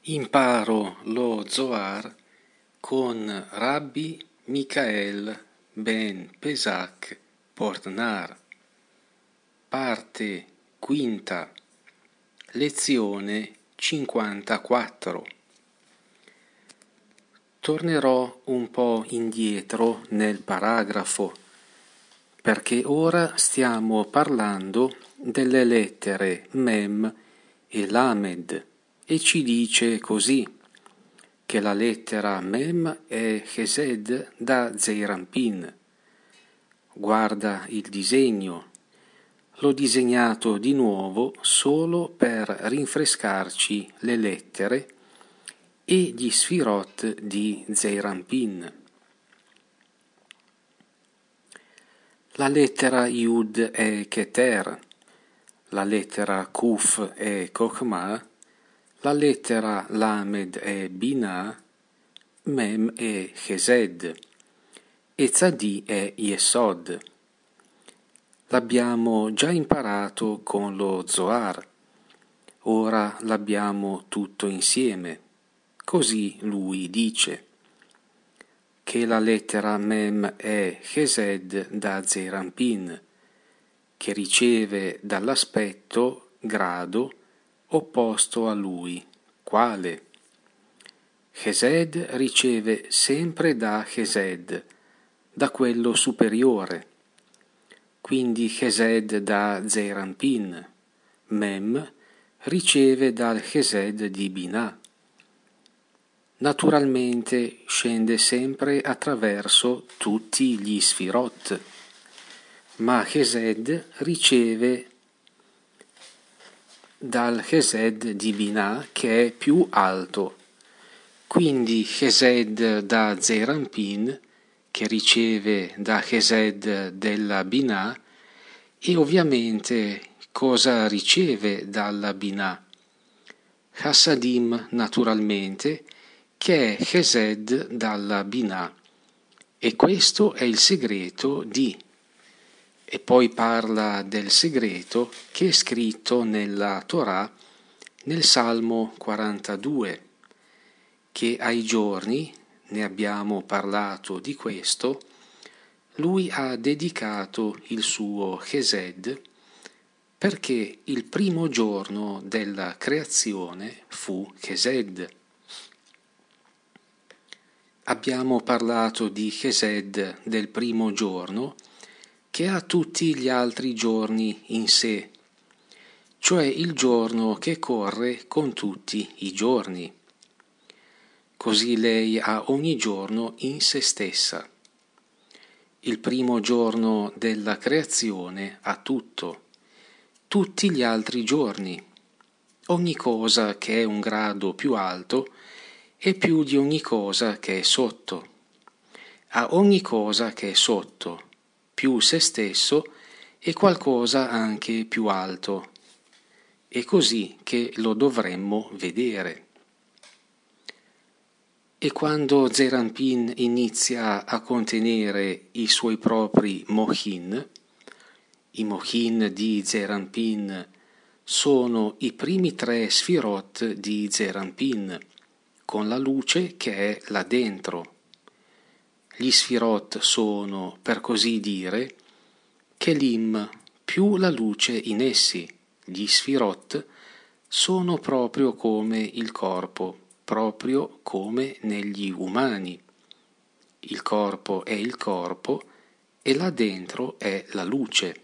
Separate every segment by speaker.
Speaker 1: Imparo lo Zohar con Rabbi Michael ben Pesach Portnar. Parte quinta, lezione 54. Tornerò un po' indietro nel paragrafo, perché ora stiamo parlando delle lettere Mem e Lamed, e ci dice così, che la lettera Mem è Chesed da Zeir Anpin. Guarda il disegno. L'ho disegnato di nuovo solo per rinfrescarci le lettere e gli sfirot di Zeir Anpin. La lettera Yud è Keter, la lettera Kuf è Chokhmah, la lettera Lamed è Binah, Mem è Chesed e Tzadi è Yesod. L'abbiamo già imparato con lo Zohar, ora l'abbiamo tutto insieme. Così lui dice che la lettera Mem è Chesed da Zeir Anpin, che riceve dall'aspetto, grado, opposto a lui. Quale? Chesed riceve sempre da Chesed, da quello superiore. Quindi Chesed da Zeir Anpin. Mem riceve dal Chesed di Binah. Naturalmente scende sempre attraverso tutti gli sfirot, ma Chesed riceve dal Chesed di Binah che è più alto. Quindi Chesed da Zeir Anpin che riceve da Chesed della Binah, e ovviamente cosa riceve dalla Binah? Chassadim naturalmente, che è Chesed dalla Binah, e questo è il segreto di. E poi parla del segreto che è scritto nella Torah, nel Salmo 42, che ai giorni, ne abbiamo parlato di questo, lui ha dedicato il suo Chesed perché il primo giorno della creazione fu Chesed. Abbiamo parlato di Chesed del primo giorno che ha tutti gli altri giorni in sé, cioè il giorno che corre con tutti i giorni. Così lei ha ogni giorno in se stessa. Il primo giorno della creazione ha tutto, tutti gli altri giorni, ogni cosa che è un grado più alto e più di ogni cosa che è sotto. A ogni cosa che è sotto, più se stesso e qualcosa anche più alto. È così che lo dovremmo vedere. E quando Zeir Anpin inizia a contenere i suoi propri Mochin, i Mochin di Zeir Anpin sono i primi 3 sfirot di Zeir Anpin, con la luce che è là dentro. Gli sfirot sono, per così dire, Kelim più la luce in essi. Gli sfirot sono proprio come il corpo, proprio come negli umani. Il corpo è il corpo e là dentro è la luce.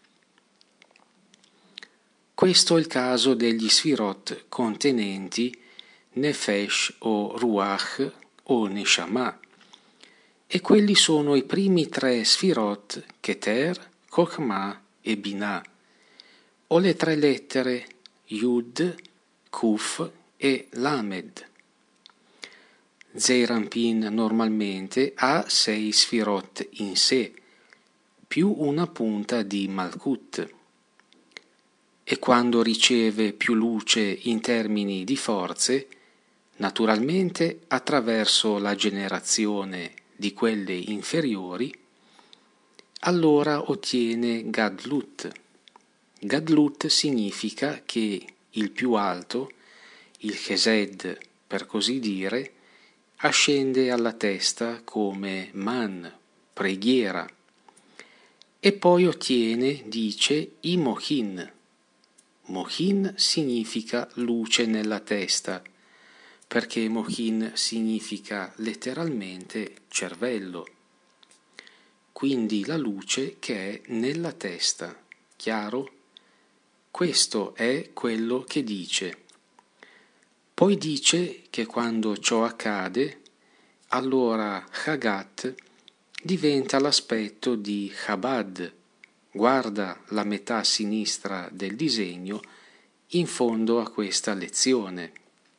Speaker 1: Questo è il caso degli sfirot contenenti Nefesh o Ruach o Neshama, e quelli sono i primi 3 sfirot Keter, Chokhmah e Binah, o le 3 lettere Yud, Kuf e Lamed. Zeir Anpin normalmente ha 6 sfirot in sé, più una punta di Malkut, e quando riceve più luce in termini di forze, naturalmente attraverso la generazione di quelle inferiori, allora ottiene Gadlut. Gadlut significa che il più alto, il Chesed per così dire, ascende alla testa come man, preghiera, e poi ottiene, dice, i mohin. Mohin significa luce nella testa, perché mohin significa letteralmente cervello, quindi la luce che è nella testa. Chiaro? Questo è quello che dice. Poi dice che quando ciò accade, allora Chagat diventa l'aspetto di Chabad. Guarda la metà sinistra del disegno in fondo a questa lezione.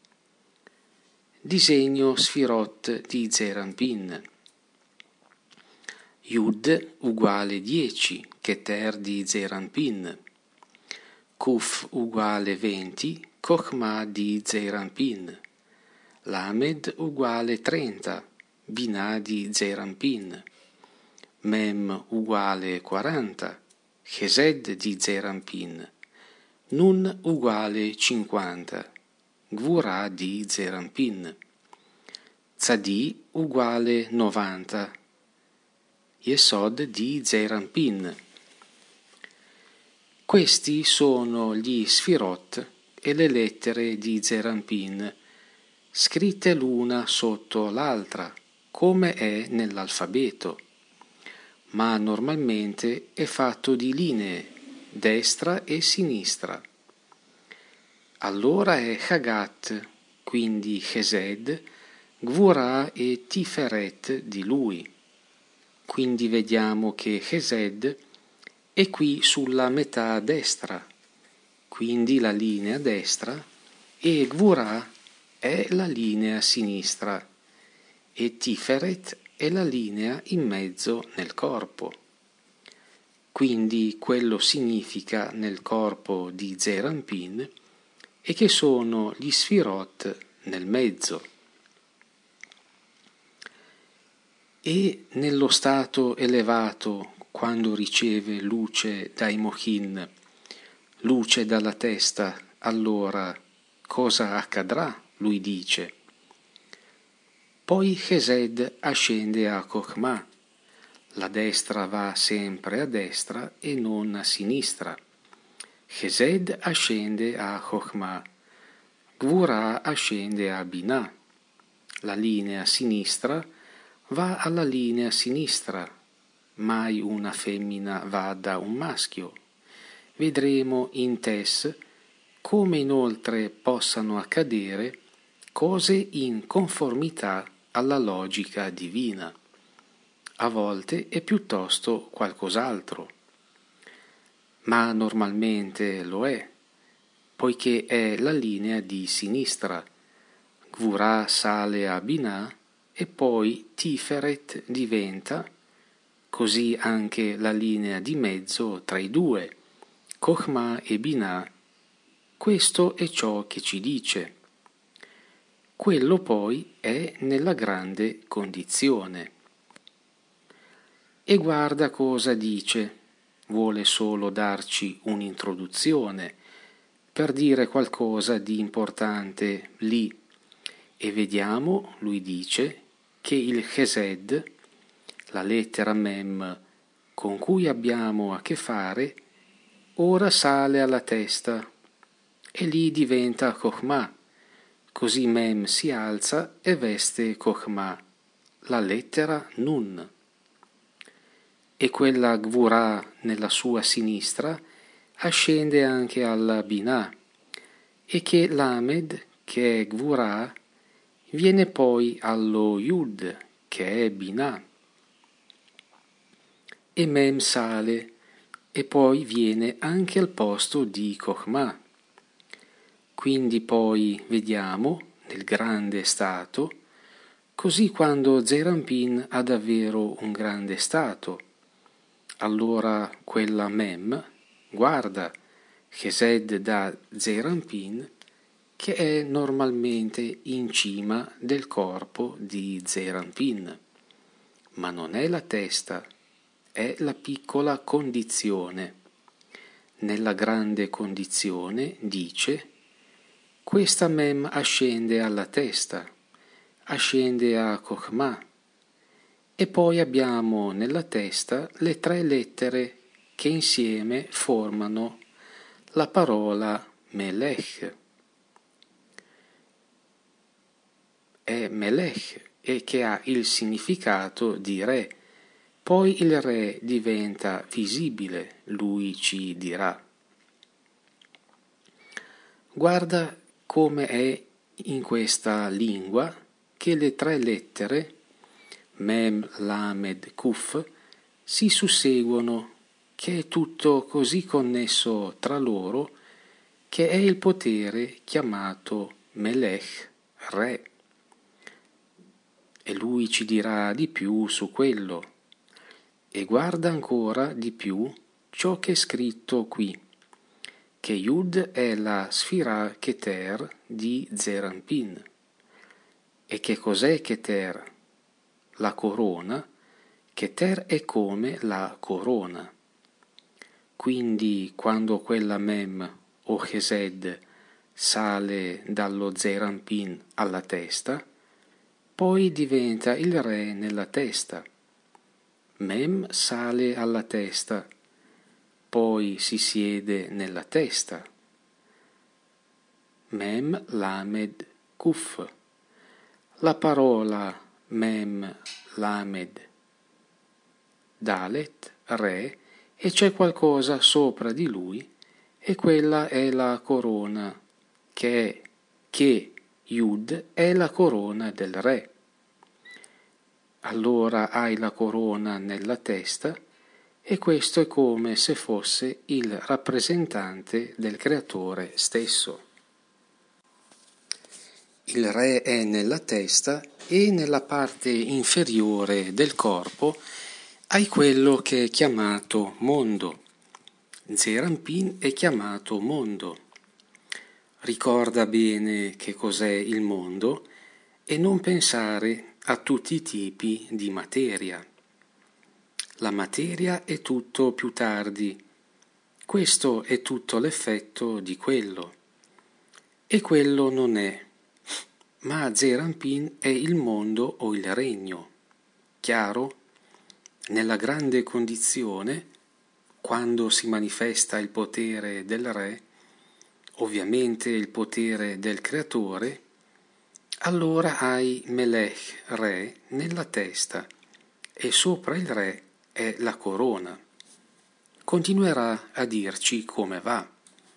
Speaker 1: Disegno Sfirot di Zeir Anpin. Yud uguale 10, Keter di Zeir Anpin. Kuf uguale 20, Chokhmah di Zeir Anpin. Lamed uguale 30, Binah di Zeir Anpin. Mem uguale 40, Chesed di Zeir Anpin. Nun uguale 50, Gvurah di Zeir Anpin. Tzadi uguale 90, Yesod di Zeir Anpin. Questi sono gli Sfirot e le lettere di Zeir Anpin, scritte l'una sotto l'altra, come è nell'alfabeto, ma normalmente è fatto di linee, destra e sinistra. Allora è Chagat, quindi Chesed, Gvurah e Tiferet di lui. Quindi vediamo che Chesed è qui sulla metà destra, quindi la linea destra, e Gvurah è la linea sinistra, e Tiferet è la linea in mezzo nel corpo. Quindi quello significa nel corpo di Zeir Anpin e che sono gli Sfirot nel mezzo. E nello stato elevato, quando riceve luce dai mohin, luce dalla testa, allora cosa accadrà? Lui dice. Poi Chesed ascende a Chokhmah. La destra va sempre a destra e non a sinistra. Chesed ascende a Chokhmah. Gvurah ascende a Binah. La linea sinistra va alla linea sinistra. Mai una femmina va da un maschio. Vedremo in Tes come inoltre possano accadere cose in conformità alla logica divina. A volte è piuttosto qualcos'altro, ma normalmente lo è, poiché è la linea di sinistra. Gvurah sale a Binah e poi Tiferet diventa, così anche la linea di mezzo tra i due, Chokhmah e Binah. Questo è ciò che ci dice. Quello poi è nella grande condizione. E guarda cosa dice. Vuole solo darci un'introduzione per dire qualcosa di importante lì. E vediamo, lui dice, che il Chesed, la lettera Mem con cui abbiamo a che fare, ora sale alla testa e lì diventa Chokhmah. Così Mem si alza e veste Chokhmah, la lettera Nun. E quella Gvurah nella sua sinistra ascende anche alla Binah, e che Lamed, che è Gvurah, viene poi allo Yud, che è Binah. E Mem sale, e poi viene anche al posto di Chokhmah. Quindi poi vediamo, nel grande stato, così quando Zeir Anpin ha davvero un grande stato, allora quella Mem guarda Chesed da Zeir Anpin, che è normalmente in cima del corpo di Zeir Anpin, ma non è la testa, è la piccola condizione. Nella grande condizione dice questa Mem ascende alla testa, ascende a Chokhmah, e poi abbiamo nella testa le 3 lettere che insieme formano la parola Melech. È Melech e che ha il significato di re. Poi il re diventa visibile, lui ci dirà. Guarda come è in questa lingua che le 3 lettere Mem, Lamed, Kuf si susseguono, che è tutto così connesso tra loro che è il potere chiamato Melech, re. E lui ci dirà di più su quello. E guarda ancora di più ciò che è scritto qui, che Yud è la Sfira Keter di Zeir Anpin. E che cos'è Keter? La corona. Keter è come la corona. Quindi quando quella Mem o Chesed sale dallo Zeir Anpin alla testa, poi diventa il re nella testa. Mem sale alla testa, poi si siede nella testa. Mem, Lamed, Kuf. La parola Mem, Lamed, Dalet, re, e c'è qualcosa sopra di lui, e quella è la corona, che Yud è la corona del re. Allora hai la corona nella testa, e questo è come se fosse il rappresentante del creatore stesso. Il re è nella testa e nella parte inferiore del corpo hai quello che è chiamato mondo. Zeir Anpin è chiamato mondo. Ricorda bene che cos'è il mondo e non pensare a tutti i tipi di materia. La materia è tutto più tardi. Questo è tutto l'effetto di quello. E quello non è. Ma Zeir Anpin è il mondo o il regno. Chiaro? Nella grande condizione, quando si manifesta il potere del re, ovviamente il potere del creatore, allora hai Melech, re, nella testa, e sopra il re è la corona. Continuerà a dirci come va.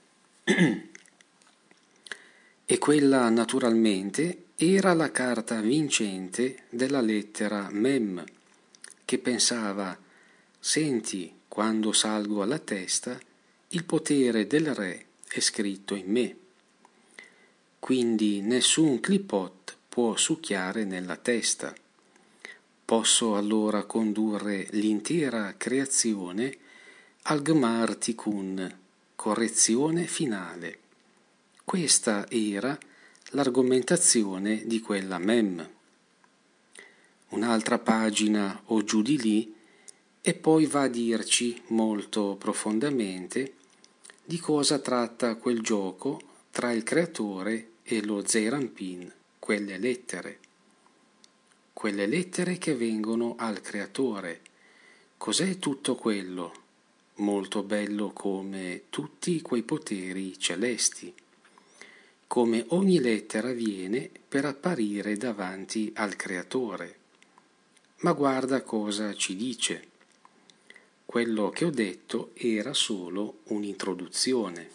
Speaker 1: E quella naturalmente era la carta vincente della lettera Mem, che pensava: senti, quando salgo alla testa, il potere del re è scritto in me. Quindi nessun clipot può succhiare nella testa. Posso allora condurre l'intera creazione al Gmar Tikkun, correzione finale. Questa era l'argomentazione di quella Mem. Un'altra pagina o giù di lì e poi va a dirci molto profondamente di cosa tratta quel gioco tra il creatore e lo Zeir Anpin, quelle lettere che vengono al creatore. Cos'è tutto quello? Molto bello come tutti quei poteri celesti, come ogni lettera viene per apparire davanti al creatore. Ma guarda cosa ci dice. Quello che ho detto era solo un'introduzione.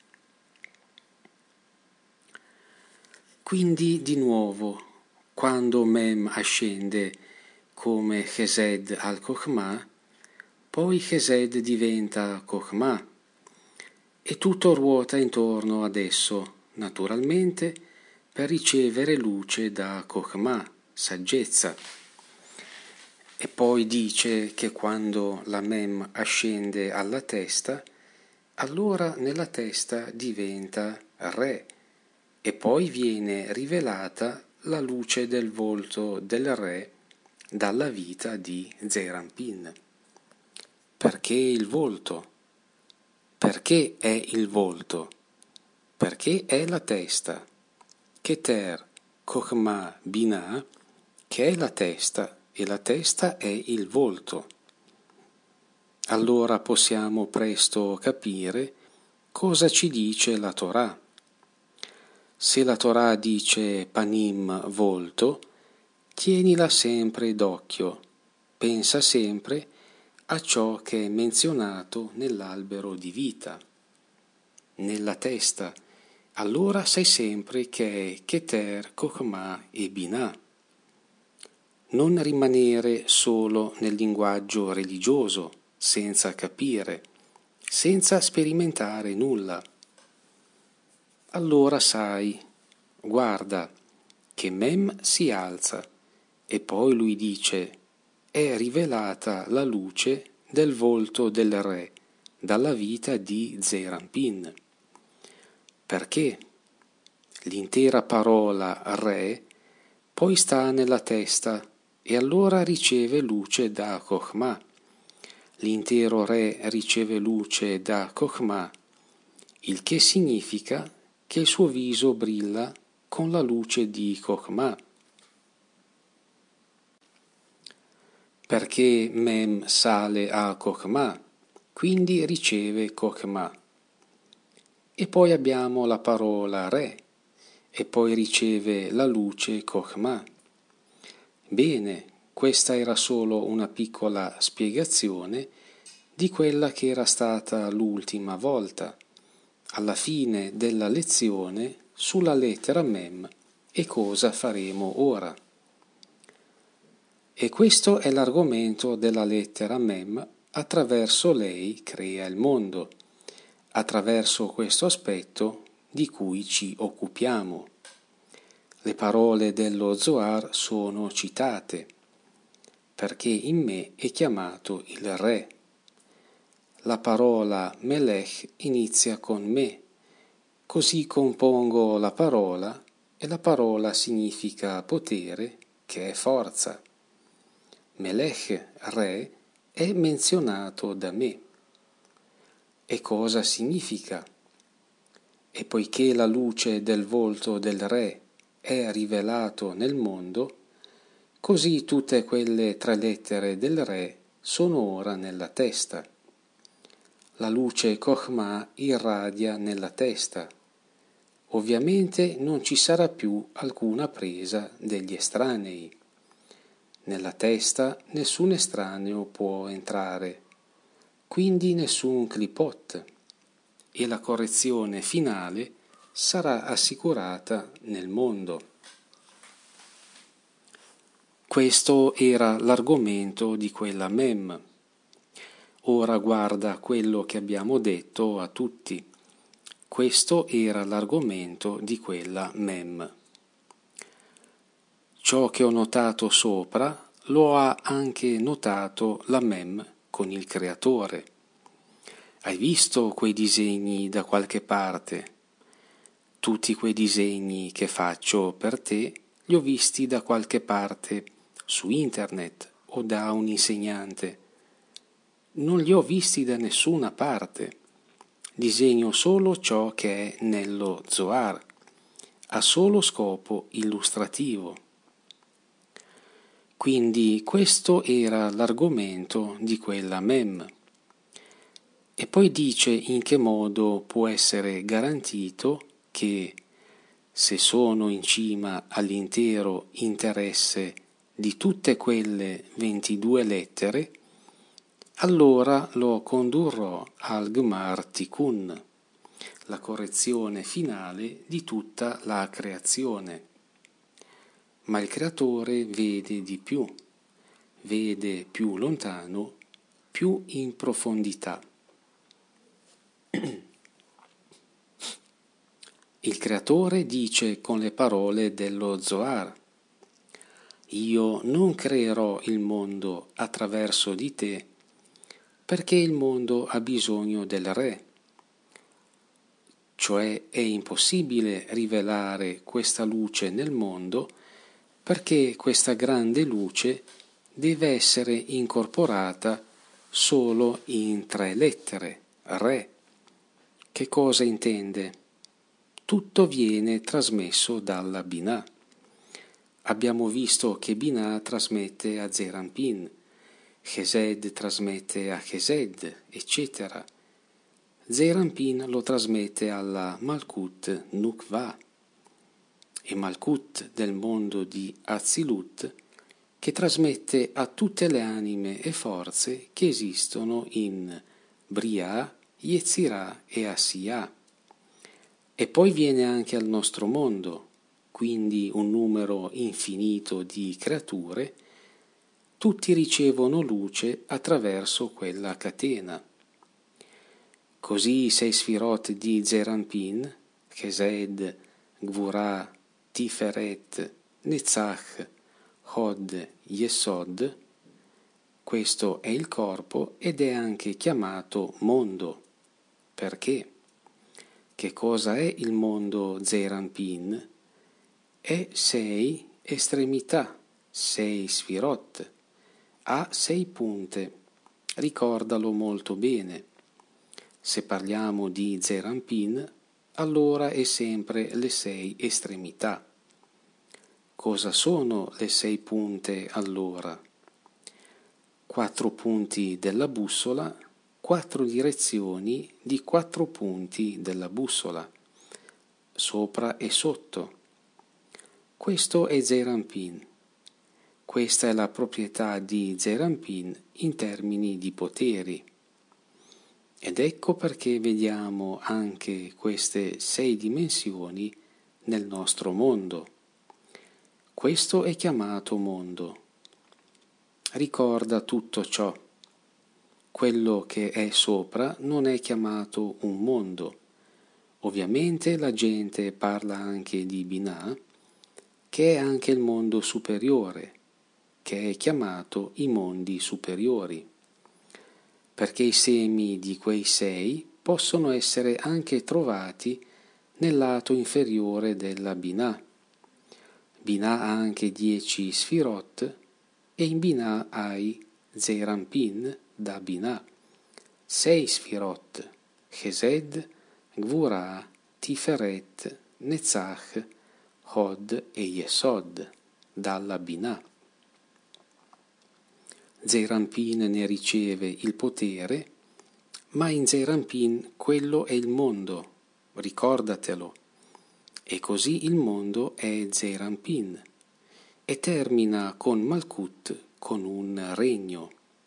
Speaker 1: Quindi di nuovo, quando Mem ascende come Chesed al Chokhmah, poi Chesed diventa Chokhmah e tutto ruota intorno ad esso, naturalmente, per ricevere luce da Chokhmah, saggezza. E poi dice che quando la Mem ascende alla testa, allora nella testa diventa re, e poi viene rivelata la luce del volto del re dalla vita di Zeir Anpin. Perché il volto? Perché è il volto? perché è la testa, Keter, Chokhmah, Binah, che è la testa, e la testa è il volto. Allora possiamo presto capire cosa ci dice la Torah. Se la Torah dice panim, volto, tienila sempre d'occhio, pensa sempre a ciò che è menzionato nell'albero di vita, nella testa. Allora sai sempre che è Keter, Chokhmah e Binah. Non rimanere solo nel linguaggio religioso, senza capire, senza sperimentare nulla. Allora sai, guarda, che Mem si alza e poi lui dice: è rivelata la luce del volto del re dalla vita di Zeranpin. Perché l'intera parola re poi sta nella testa e allora riceve luce da Chokhmah. L'intero re riceve luce da Chokhmah, il che significa che il suo viso brilla con la luce di Chokhmah. Perché Mem sale a Chokhmah, quindi riceve Chokhmah. E poi abbiamo la parola re, e poi riceve la luce Chokhmah. Bene, questa era solo una piccola spiegazione di quella che era stata l'ultima volta, alla fine della lezione sulla lettera Mem e cosa faremo ora. E questo è l'argomento della lettera Mem, attraverso lei crea il mondo, attraverso questo aspetto di cui ci occupiamo. Le parole dello Zohar sono citate, perché in me è chiamato il re. La parola Melech inizia con me, così compongo la parola e la parola significa potere, che è forza. Melech, re, è menzionato da me. E cosa significa? E poiché la luce del volto del re è rivelato nel mondo, così tutte quelle 3 lettere del re sono ora nella testa. La luce Chokhmah irradia nella testa. Ovviamente non ci sarà più alcuna presa degli estranei. Nella testa nessun estraneo può entrare, quindi nessun clipot, e la correzione finale sarà assicurata nel mondo. Questo era l'argomento di quella Mem. Ora guarda quello che abbiamo detto a tutti. Questo era l'argomento di quella Mem. Ciò che ho notato sopra lo ha anche notato la Mem con il creatore. Hai visto quei disegni da qualche parte? Tutti quei disegni che faccio per te li ho visti da qualche parte su internet o da un insegnante. Non li ho visti da nessuna parte. Disegno solo ciò che è nello Zohar, a solo scopo illustrativo. Quindi questo era l'argomento di quella Mem. E poi dice in che modo può essere garantito che, se sono in cima all'intero interesse di tutte quelle 22 lettere, allora lo condurrò al Gmar Tikkun, la correzione finale di tutta la creazione. Ma il creatore vede di più, vede più lontano, più in profondità. Il creatore dice con le parole dello Zohar: io non creerò il mondo attraverso di te, perché il mondo ha bisogno del re. Cioè è impossibile rivelare questa luce nel mondo, perché questa grande luce deve essere incorporata solo in 3 lettere, re. Che cosa intende? tutto viene trasmesso dalla Binah. Abbiamo visto che Binah trasmette a Zeir Anpin, Chesed trasmette a Chesed, eccetera. Zeir Anpin lo trasmette alla Malkut Nukva, e Malkut del mondo di Atzilut, che trasmette a tutte le anime e forze che esistono in Briah, Yetzirah e Asiyah. E poi viene anche al nostro mondo, quindi un numero infinito di creature, tutti ricevono luce attraverso quella catena. Così i 6 sfirot di Zeir Anpin, Chesed, Gvurah, Tiferet, Netzach, Hod, Yesod, questo è il corpo ed è anche chiamato mondo. Perché? Che cosa è il mondo Zeir Anpin? È 6 estremità, 6 sfirot, ha 6 punte. Ricordalo molto bene. Se parliamo di Zeir Anpin, allora è sempre le 6 estremità. Cosa sono le 6 punte allora? 4 punti della bussola, 4 direzioni di 4 punti della bussola, sopra e sotto. Questo è Zeir Anpin. Questa è la proprietà di Zeir Anpin in termini di poteri. Ed ecco perché vediamo anche queste 6 dimensioni nel nostro mondo. Questo è chiamato mondo. Ricorda tutto ciò. Quello che è sopra non è chiamato un mondo. Ovviamente la gente parla anche di Binah, che è anche il mondo superiore, che è chiamato i mondi superiori, perché i semi di quei 6 possono essere anche trovati nel lato inferiore della Binah. Binah ha anche 10 sfirot e in Binah hai Zeir Anpin da Binah, 6 sfirot, Chesed, Gvurah, Tiferet, Netzach, Hod e Yesod, dalla Binah. Zeir Anpin ne riceve il potere, ma in Zeir Anpin quello è il mondo, ricordatelo. E così il mondo è Zeir Anpin e termina con Malkut, con un regno.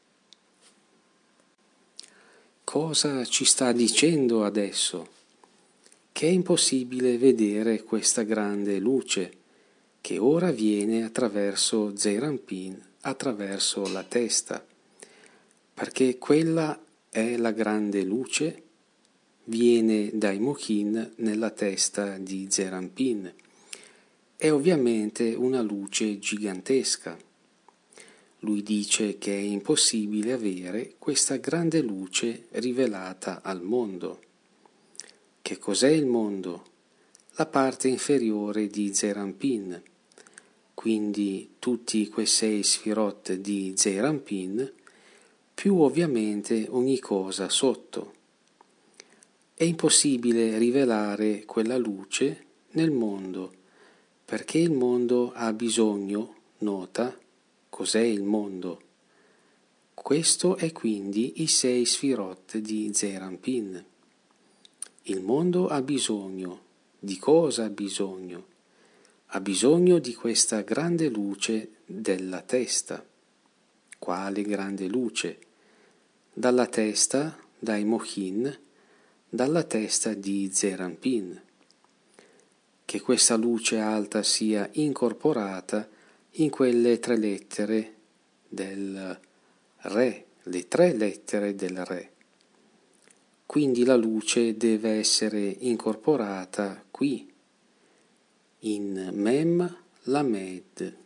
Speaker 1: Cosa ci sta dicendo adesso? Che è impossibile vedere questa grande luce che ora viene attraverso Zeir Anpin, attraverso la testa, perché quella è la grande luce, viene dai Mochin nella testa di Zeir Anpin. È ovviamente una luce gigantesca. Lui dice che è impossibile avere questa grande luce rivelata al mondo. Che cos'è il mondo? La parte inferiore di Zeir Anpin. Quindi tutti quei 6 sfirot di Zeir Anpin, più ovviamente ogni cosa sotto. È impossibile rivelare quella luce nel mondo, perché il mondo ha bisogno, nota, cos'è il mondo? Questo è quindi i 6 sfirot di Zeir Anpin. Il mondo ha bisogno. Di cosa ha bisogno? Ha bisogno di questa grande luce della testa. Quale grande luce? Dalla testa, dai Mochin, dalla testa di Zeir Anpin. Che questa luce alta sia incorporata in quelle 3 lettere del Re, le 3 lettere del Re. Quindi la luce deve essere incorporata qui, in Mem Lamed.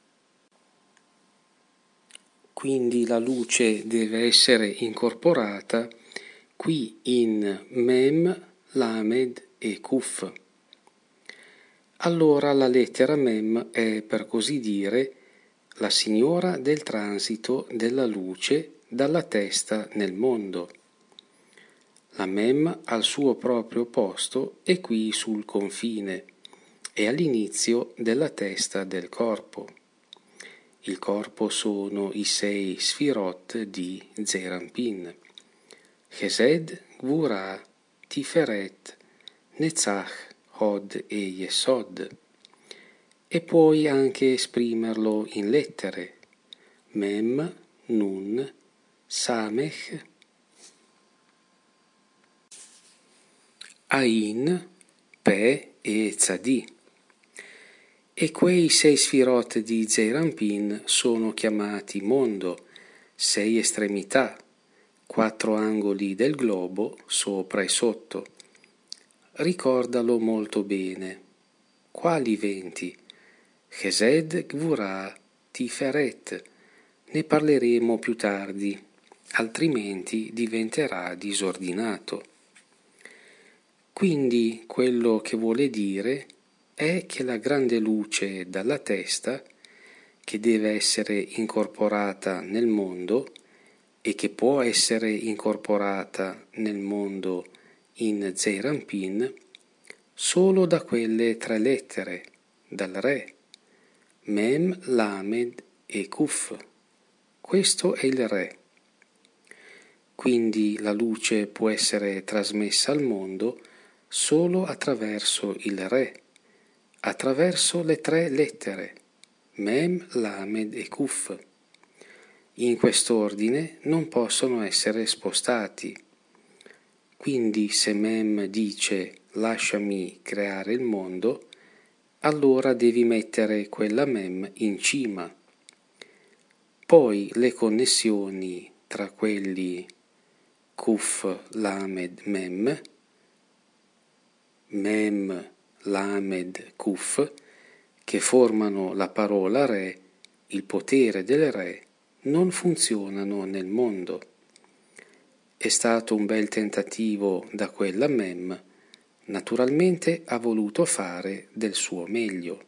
Speaker 1: Quindi la luce deve essere incorporata qui in Mem, Lamed e Kuf. Allora la lettera Mem è, per così dire, la signora del transito della luce dalla testa nel mondo. La Mem al suo proprio posto è qui sul confine, è all'inizio della testa del corpo. Il corpo sono i 6 Sfirot di Zeranpin. Chesed, Gvurah, Tiferet, Netzach, Hod e Yesod. E puoi anche esprimerlo in lettere: Mem, Nun, Samech, Ain, Pe e Tzadi. E quei 6 Sfirot di Zeranpin sono chiamati mondo, 6 estremità, 4 angoli del globo sopra e sotto. Ricordalo molto bene. Quali 20? Chesed, Gvurah, Tiferet. Ne parleremo più tardi, altrimenti diventerà disordinato. Quindi quello che vuole dire è che la grande luce dalla testa, che deve essere incorporata nel mondo e che può essere incorporata nel mondo in Zeranpin, solo da quelle 3 lettere, dal Re, Mem, Lamed e Kuf. Questo è il Re. Quindi la luce può essere trasmessa al mondo solo attraverso il Re, attraverso le 3 lettere, Mem, Lamed e Kuf. In quest'ordine non possono essere spostati. Quindi se Mem dice lasciami creare il mondo, allora devi mettere quella Mem in cima. Poi le connessioni tra quelli Kuf, Lamed, Mem, Mem, Lamed, Kuf, che formano la parola Re, il potere del Re, non funzionano nel mondo. È stato un bel tentativo da quella Mem, naturalmente ha voluto fare del suo meglio.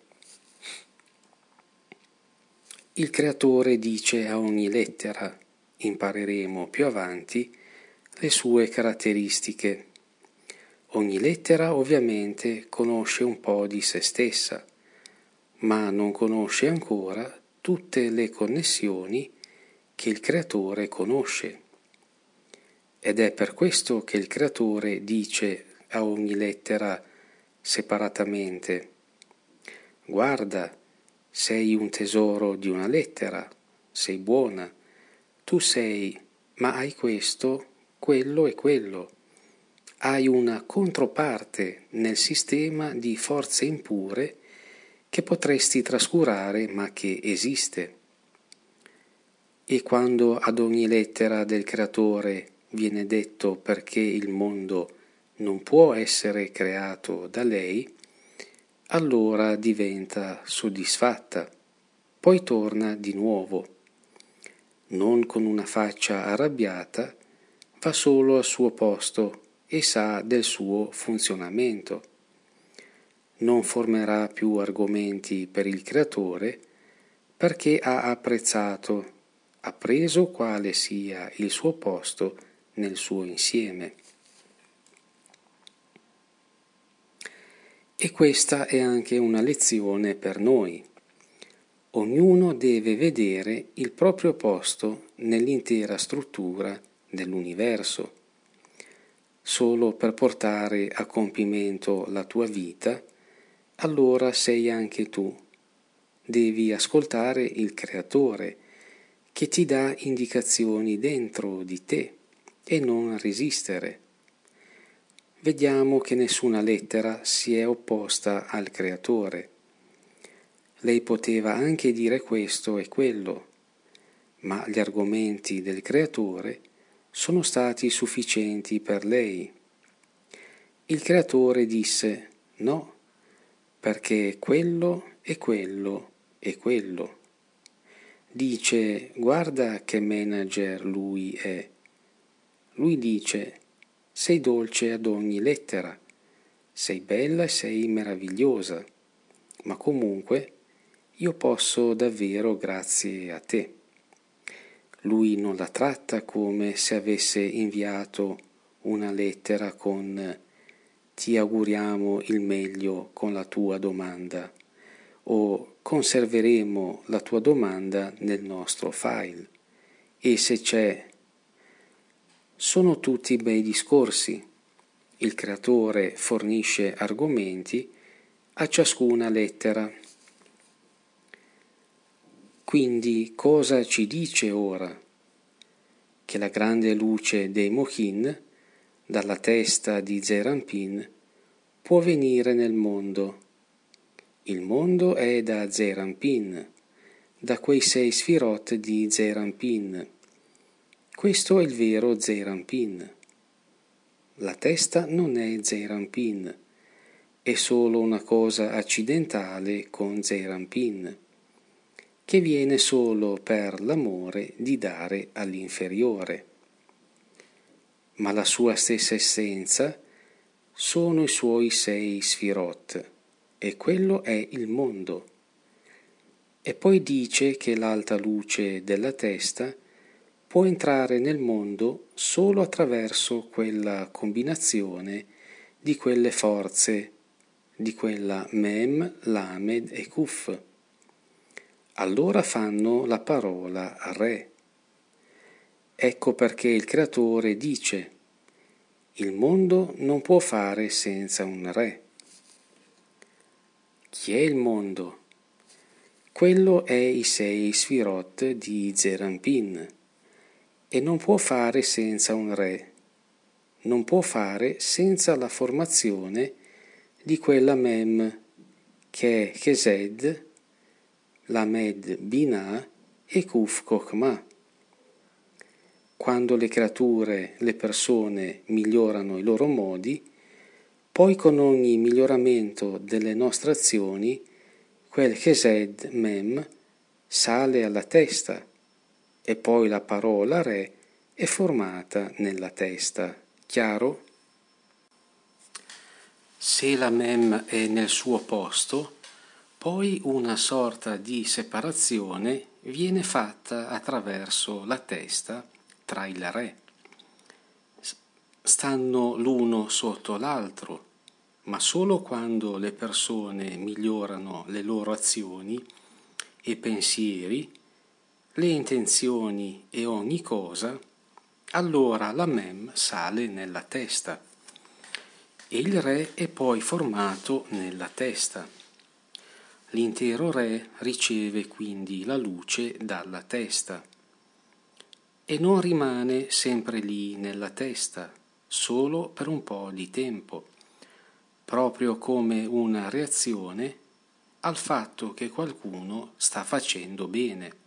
Speaker 1: Il creatore dice a ogni lettera, impareremo più avanti, le sue caratteristiche. Ogni lettera ovviamente conosce un po' di se stessa, ma non conosce ancora tutte le connessioni che il creatore conosce. Ed è per questo che il creatore dice a ogni lettera separatamente: guarda, sei un tesoro di una lettera, sei buona, tu sei, ma hai questo, quello e quello. Hai una controparte nel sistema di forze impure che potresti trascurare ma che esiste. E quando ad ogni lettera del creatore viene detto perché il mondo non può essere creato da lei, allora diventa soddisfatta, poi torna di nuovo. Non con una faccia arrabbiata, va solo al suo posto e sa del suo funzionamento. Non formerà più argomenti per il creatore perché ha apprezzato, ha preso quale sia il suo posto nel suo insieme. E questa è anche una lezione per noi. Ognuno deve vedere il proprio posto nell'intera struttura dell'universo. Solo per portare a compimento la tua vita, allora sei anche tu. Devi ascoltare il Creatore, che ti dà indicazioni dentro di te e non resistere. Vediamo che nessuna lettera si è opposta al Creatore. Lei poteva anche dire questo e quello, ma gli argomenti del Creatore sono stati sufficienti per lei. Il Creatore disse no, perché quello e quello e quello. Dice guarda che manager lui è. Lui dice sei dolce ad ogni lettera, sei bella e sei meravigliosa, ma comunque io posso davvero grazie a te. Lui non la tratta come se avesse inviato una lettera con ti auguriamo il meglio con la tua domanda o conserveremo la tua domanda nel nostro file e se c'è. Sono tutti bei discorsi. Il creatore fornisce argomenti a ciascuna lettera. Quindi cosa ci dice ora? Che la grande luce dei Mohin, dalla testa di Zerampin, può venire nel mondo. Il mondo è da Zerampin, da quei 6 sfirot di Zerampin. Questo è il vero Zerampin. La testa non è Zerampin, è solo una cosa accidentale con Zerampin, che viene solo per l'amore di dare all'inferiore. Ma la sua stessa essenza sono i suoi 6 sfirot, e quello è il mondo. E poi dice che l'alta luce della testa può entrare nel mondo solo attraverso quella combinazione di quelle forze, di quella Mem, Lamed e Kuf. Allora fanno la parola Re. Ecco perché il creatore dice: il mondo non può fare senza un Re. Chi è il mondo? Quello è i 6 sfirot di Zerampin. E non può fare senza un re, non può fare senza la formazione di quella Mem, che è Chesed, Lamed Binah e Kuf Kokmah. Quando le creature, le persone migliorano i loro modi, poi con ogni miglioramento delle nostre azioni, quel Chesed Mem sale alla testa, e poi la parola Re è formata nella testa. Chiaro? Se la Mem è nel suo posto, poi una sorta di separazione viene fatta attraverso la testa tra il Re. Stanno l'uno sotto l'altro, ma solo quando le persone migliorano le loro azioni e pensieri, le intenzioni e ogni cosa, allora la Mem sale nella testa e il Re è poi formato nella testa. L'intero Re riceve quindi la luce dalla testa e non rimane sempre lì nella testa, solo per un po' di tempo, proprio come una reazione al fatto che qualcuno sta facendo bene.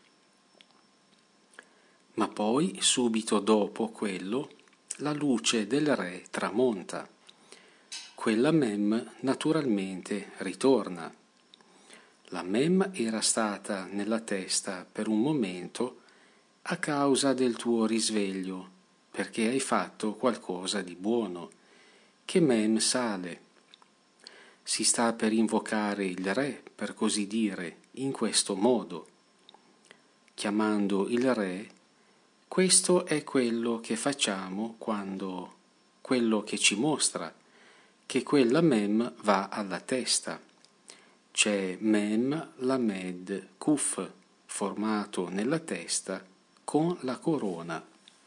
Speaker 1: Ma poi, subito dopo quello, la luce del Re tramonta. Quella Mem naturalmente ritorna. La Mem era stata nella testa per un momento a causa del tuo risveglio, perché hai fatto qualcosa di buono, che Mem sale. Si sta per invocare il Re, per così dire, in questo modo. Chiamando il Re, questo è quello che facciamo quando, quello che ci mostra che quella Mem va alla testa. C'è Mem, Lamed, Kuf, formato nella testa con la corona.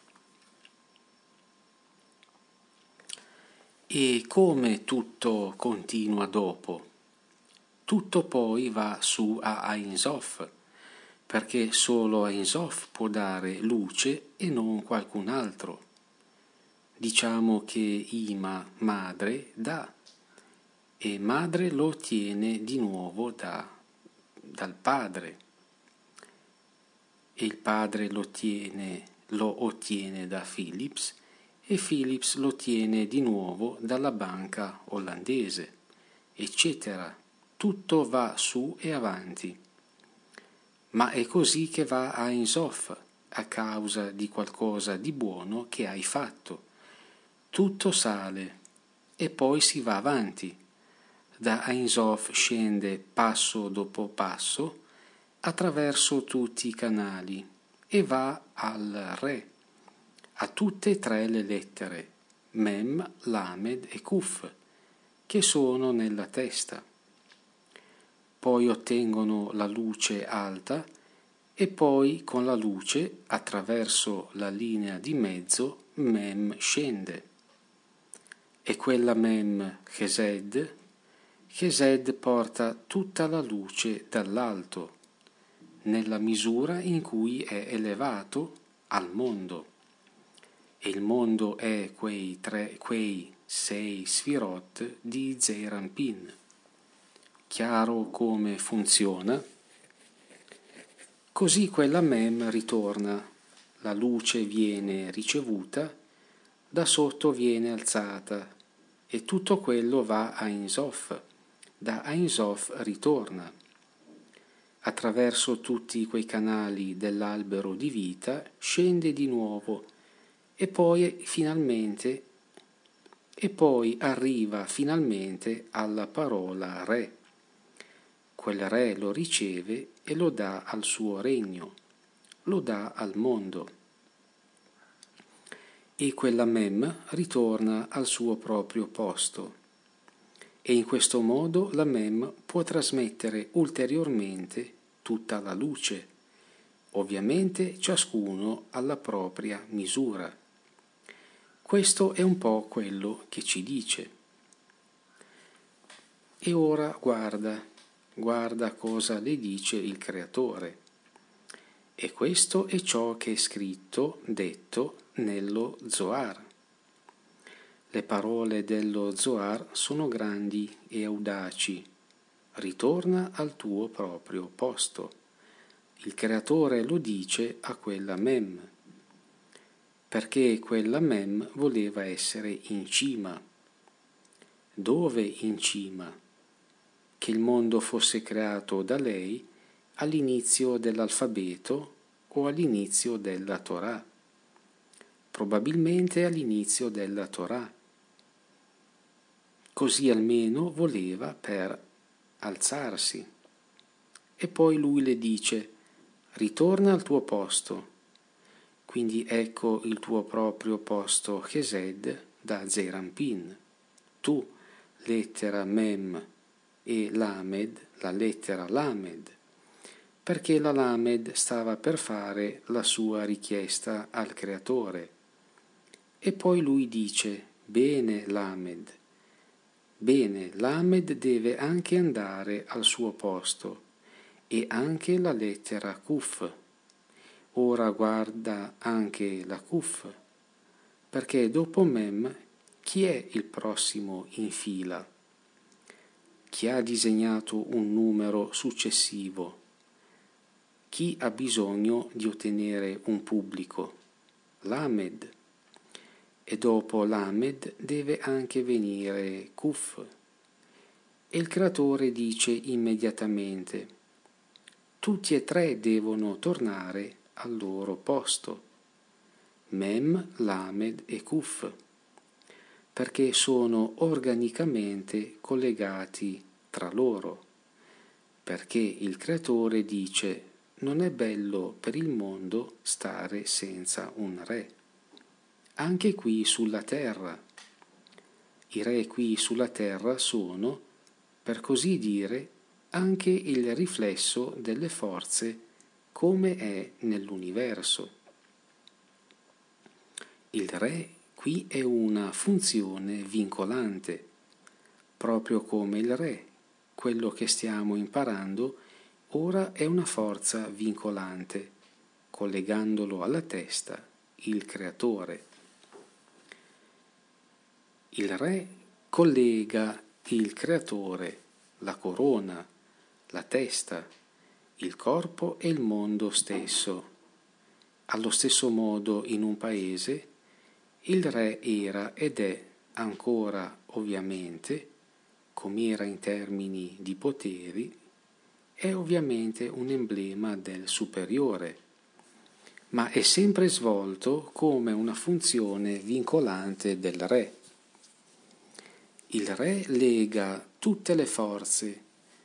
Speaker 1: E come tutto continua dopo? Tutto poi va su a Ein Sof, perché solo Ein Sof può dare luce e non qualcun altro. Diciamo che Ima, madre, dà, e madre lo ottiene di nuovo dal padre, e il padre lo ottiene da Philips, e Philips lo ottiene di nuovo dalla banca olandese, eccetera. Tutto va su e avanti. Ma è così che va a Ein Sof, a causa di qualcosa di buono che hai fatto. Tutto sale e poi si va avanti. Da Ein Sof scende passo dopo passo attraverso tutti i canali e va al Re, a tutte e 3 le lettere, Mem, Lamed e Kuf, che sono nella testa. Poi ottengono la luce alta e poi con la luce, attraverso la linea di mezzo, Mem scende. E quella Mem, Chesed, Chesed porta tutta la luce dall'alto, nella misura in cui è elevato al mondo. E il mondo è quei 6 Sfirot di Zeir Anpin. Chiaro come funziona? Così quella Mem ritorna, la luce viene ricevuta, da sotto viene alzata e tutto quello va a Ein Sof, da Ein Sof ritorna. Attraverso tutti quei canali dell'albero di vita scende di nuovo e poi arriva finalmente alla parola Re. Quel Re lo riceve e lo dà al suo regno, lo dà al mondo. E quella Mem ritorna al suo proprio posto. E in questo modo la Mem può trasmettere ulteriormente tutta la luce, ovviamente ciascuno alla propria misura. Questo è un po' quello che ci dice. E ora guarda cosa le dice il Creatore. E questo è ciò che è scritto, detto nello Zohar. Le parole dello Zohar sono grandi e audaci. Ritorna al tuo proprio posto. Il Creatore lo dice a quella Mem, perché quella Mem voleva essere in cima. Dove in cima? Che il mondo fosse creato da lei all'inizio dell'alfabeto o all'inizio della Torah? Probabilmente all'inizio della Torah. Così almeno voleva per alzarsi. E poi lui le dice: ritorna al tuo posto. Quindi ecco il tuo proprio posto Chesed da Zeir Anpin. Tu, lettera Mem, e Lamed, la lettera Lamed, perché la Lamed stava per fare la sua richiesta al Creatore. E poi lui dice: bene Lamed, deve anche andare al suo posto, e anche la lettera Kuf. Ora guarda anche la Kuf, perché dopo Mem chi è il prossimo in fila? Chi ha disegnato un numero successivo? Chi ha bisogno di ottenere un pubblico? Lamed. E dopo Lamed deve anche venire Kuf. E il Creatore dice immediatamente: tutti e tre devono tornare al loro posto, Mem, Lamed e Kuf, perché sono organicamente collegati tra loro, perché il Creatore dice: non è bello per il mondo stare senza un re. Anche qui sulla terra. I re qui sulla terra sono, per così dire, anche il riflesso delle forze come è nell'universo. Il re qui è una funzione vincolante, proprio come il re, quello che stiamo imparando, ora è una forza vincolante, collegandolo alla testa, il Creatore. Il re collega il Creatore, la corona, la testa, il corpo e il mondo stesso. Allo stesso modo in un paese il re era ed è ancora ovviamente, come era in termini di poteri, è ovviamente un emblema del superiore, ma è sempre svolto come una funzione vincolante del re. Il re lega tutte le forze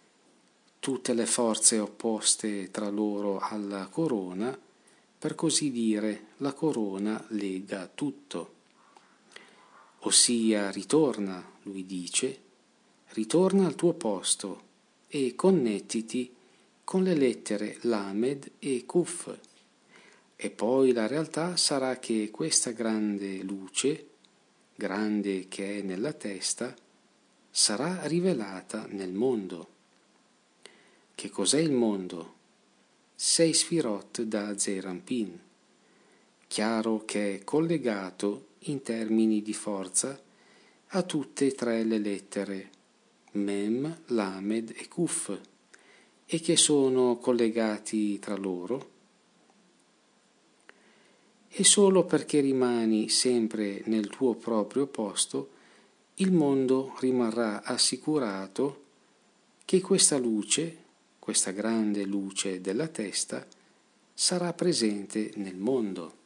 Speaker 1: opposte tra loro alla corona, per così dire, la corona lega tutto. ossia ritorna, lui dice, ritorna al tuo posto e connettiti con le lettere Lamed e Kuf, e poi la realtà sarà che questa grande luce, grande che è nella testa, sarà rivelata nel mondo. Che cos'è il mondo? 6 sfirot da Zeir Anpin, chiaro che è collegato in termini di forza a tutte e 3 le lettere Mem, Lamed e Kuf, e che sono collegati tra loro, e solo perché rimani sempre nel tuo proprio posto, il mondo rimarrà assicurato che questa luce, questa grande luce della testa, sarà presente nel mondo.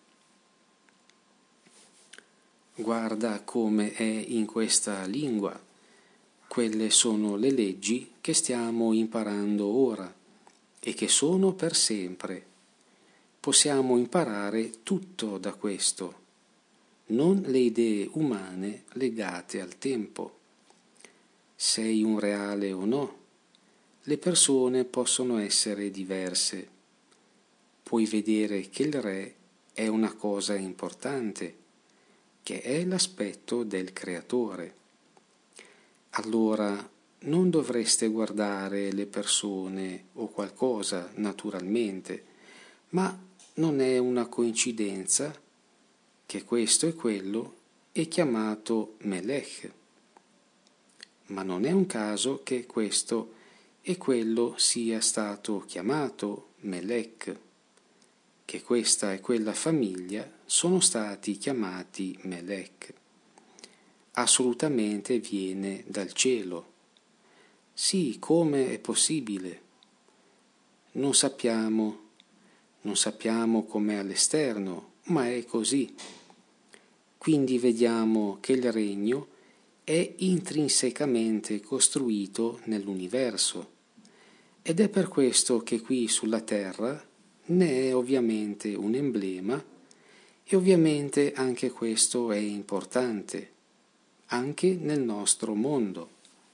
Speaker 1: Guarda come è in questa lingua. Quelle sono le leggi che stiamo imparando ora e che sono per sempre. Possiamo imparare tutto da questo, non le idee umane legate al tempo. Sei un reale o no? Le persone possono essere diverse. Puoi vedere che il re è una cosa importante, che è l'aspetto del creatore. Allora non dovreste guardare le persone o qualcosa naturalmente, ma non è una coincidenza che questo e quello è chiamato Melech. Ma non è un caso che questo e quello sia stato chiamato Melech, che questa e quella famiglia sono stati chiamati Melech. Assolutamente viene dal cielo. Sì, come è possibile? Non sappiamo com'è all'esterno, ma è così. Quindi vediamo che il regno è intrinsecamente costruito nell'universo, ed è per questo che qui sulla terra ne è ovviamente un emblema, e ovviamente anche questo è importante, anche nel nostro mondo.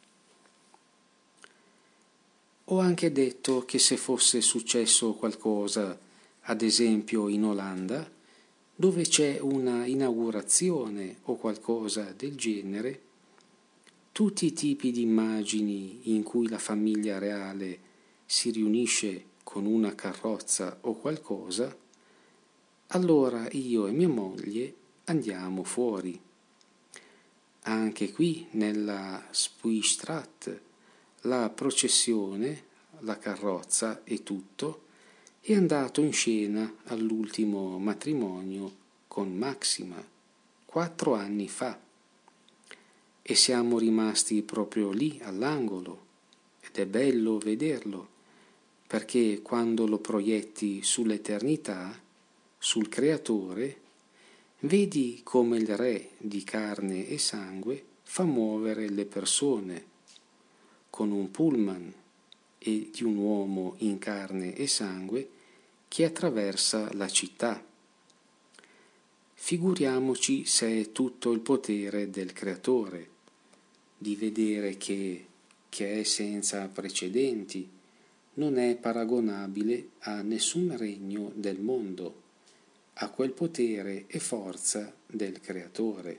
Speaker 1: Ho anche detto che se fosse successo qualcosa, ad esempio in Olanda, dove c'è una inaugurazione o qualcosa del genere, tutti i tipi di immagini in cui la famiglia reale si riunisce con una carrozza o qualcosa, allora io e mia moglie andiamo fuori. Anche qui nella Spuistrat la processione, la carrozza e tutto è andato in scena all'ultimo matrimonio con Maxima 4 anni fa, e siamo rimasti proprio lì all'angolo, ed è bello vederlo, perché quando lo proietti sull'eternità, sul Creatore, vedi come il Re di carne e sangue fa muovere le persone con un pullman e di un uomo in carne e sangue che attraversa la città. Figuriamoci se è tutto il potere del Creatore, di vedere che è senza precedenti, non è paragonabile a nessun regno del mondo, a quel potere e forza del Creatore.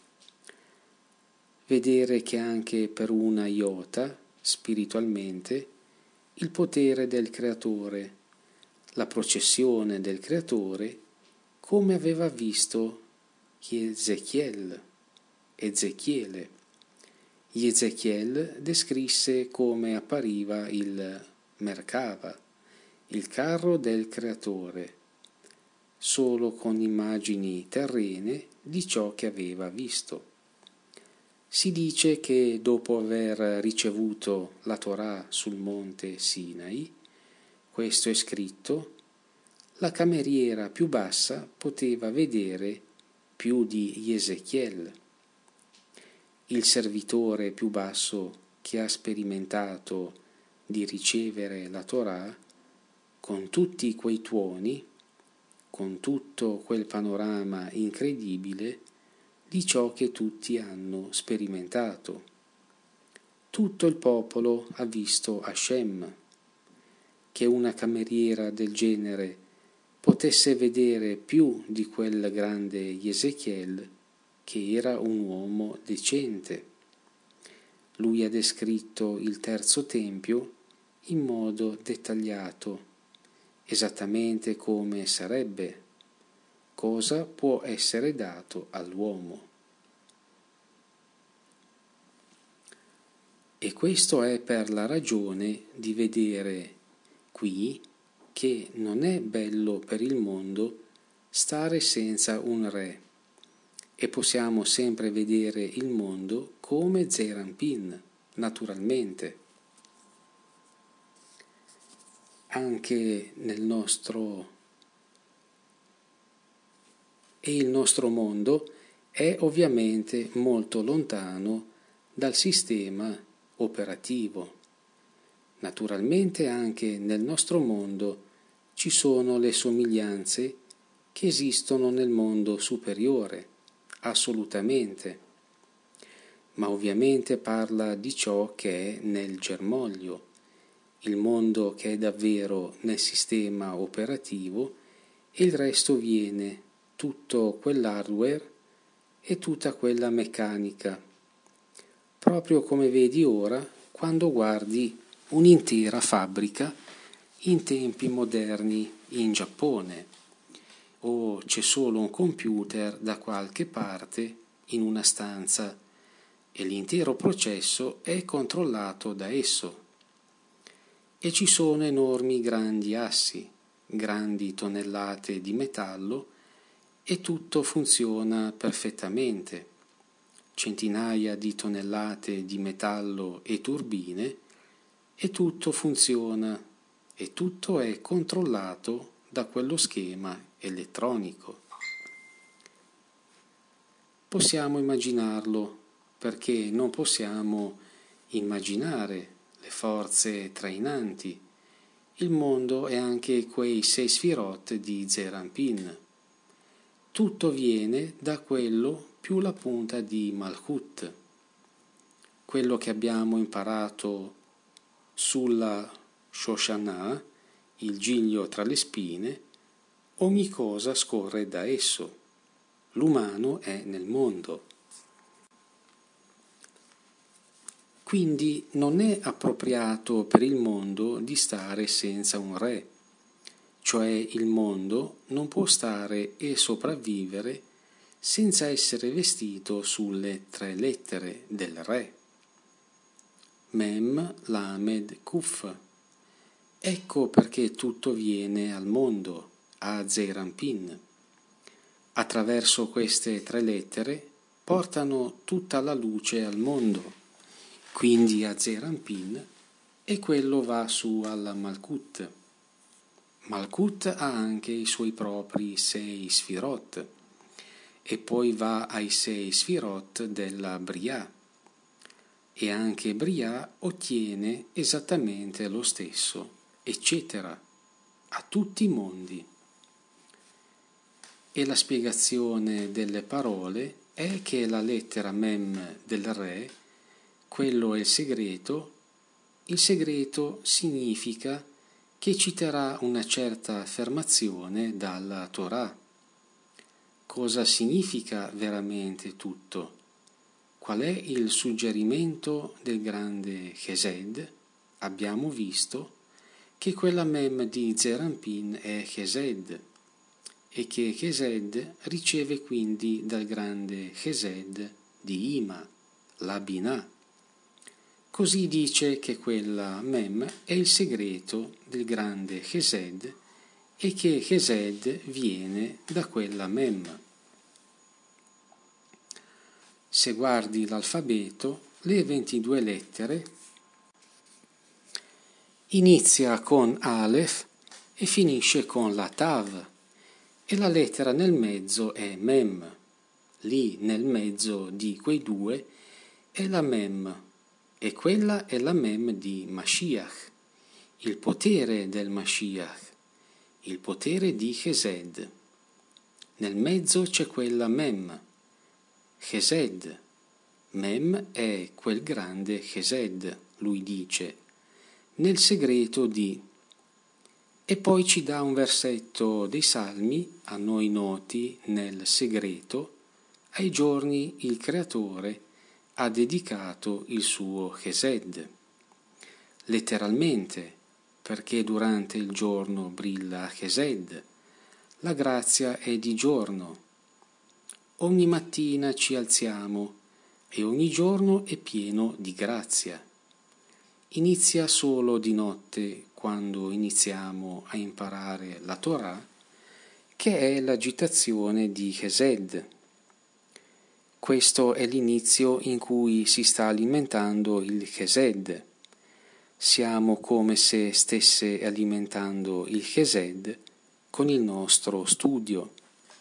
Speaker 1: Vedere che anche per una iota, spiritualmente, il potere del Creatore, la processione del Creatore, come aveva visto Ezechiele. Ezechiel descrisse come appariva il Merkava, il carro del Creatore, solo con immagini terrene di ciò che aveva visto. Si dice che dopo aver ricevuto la Torah sul monte Sinai, questo è scritto, la cameriera più bassa poteva vedere più di Ezechiel. Il servitore più basso che ha sperimentato di ricevere la Torah, con tutti quei tuoni, con tutto quel panorama incredibile, di ciò che tutti hanno sperimentato. Tutto il popolo ha visto Hashem. Che una cameriera del genere potesse vedere più di quel grande Ezechiel, che era un uomo decente. Lui ha descritto il terzo tempio in modo dettagliato, esattamente come sarebbe, cosa può essere dato all'uomo. E questo è per la ragione di vedere qui che non è bello per il mondo stare senza un re, e possiamo sempre vedere il mondo come Zeir Anpin, naturalmente. Anche il nostro mondo è ovviamente molto lontano dal sistema operativo. Naturalmente anche nel nostro mondo ci sono le somiglianze che esistono nel mondo superiore, assolutamente, ma ovviamente parla di ciò che è nel germoglio, il mondo che è davvero nel sistema operativo, e il resto viene tutto quell'hardware e tutta quella meccanica, proprio come vedi ora quando guardi un'intera fabbrica in tempi moderni in Giappone, o c'è solo un computer da qualche parte in una stanza e l'intero processo è controllato da esso. E ci sono enormi grandi assi, grandi tonnellate di metallo, e tutto funziona perfettamente. Centinaia di tonnellate di metallo e turbine, e tutto funziona, e tutto è controllato da quello schema elettronico. Possiamo immaginarlo, perché non possiamo immaginare le forze trainanti. Il mondo è anche quei 6 sfirot di Zeir Anpin. Tutto viene da quello più la punta di Malchut, quello che abbiamo imparato sulla Shoshana, il giglio tra le spine. Ogni cosa scorre da esso. L'umano è nel mondo. Quindi non è appropriato per il mondo di stare senza un re, cioè il mondo non può stare e sopravvivere senza essere vestito sulle 3 lettere del re. Mem, Lamed, Kuf. Ecco perché tutto viene al mondo, a Zeir Anpin. Attraverso queste 3 lettere portano tutta la luce al mondo, quindi a Zeir Anpin, e quello va su alla Malkut. Malkut ha anche i suoi propri 6 sfirot, e poi va ai 6 sfirot della Briah, e anche Briah ottiene esattamente lo stesso, eccetera, a tutti i mondi. E la spiegazione delle parole è che la lettera Mem del re, quello è il segreto significa che citerà una certa affermazione dalla Torah. Cosa significa veramente tutto? Qual è il suggerimento del grande Chesed? Abbiamo visto che quella Mem di Zeir Anpin è Chesed, e che Chesed riceve quindi dal grande Chesed di Ima, la Binah. Così dice che quella Mem è il segreto del grande Chesed e che Chesed viene da quella Mem. Se guardi l'alfabeto, le 22 lettere inizia con Aleph e finisce con la Tav, e la lettera nel mezzo è Mem. Lì nel mezzo di quei due è la Mem, e quella è la Mem di Mashiach, il potere del Mashiach, il potere di Chesed. Nel mezzo c'è quella Mem, Chesed. Mem è quel grande Chesed, lui dice, nel segreto di... E poi ci dà un versetto dei Salmi, a noi noti nel segreto, ai giorni il Creatore ha dedicato il suo Chesed. Letteralmente, perché durante il giorno brilla Chesed, la grazia è di giorno. Ogni mattina ci alziamo e ogni giorno è pieno di grazia. Inizia solo di notte quando iniziamo a imparare la Torah, che è l'agitazione di Chesed. Questo è l'inizio in cui si sta alimentando il Chesed. Siamo come se stesse alimentando il Chesed con il nostro studio.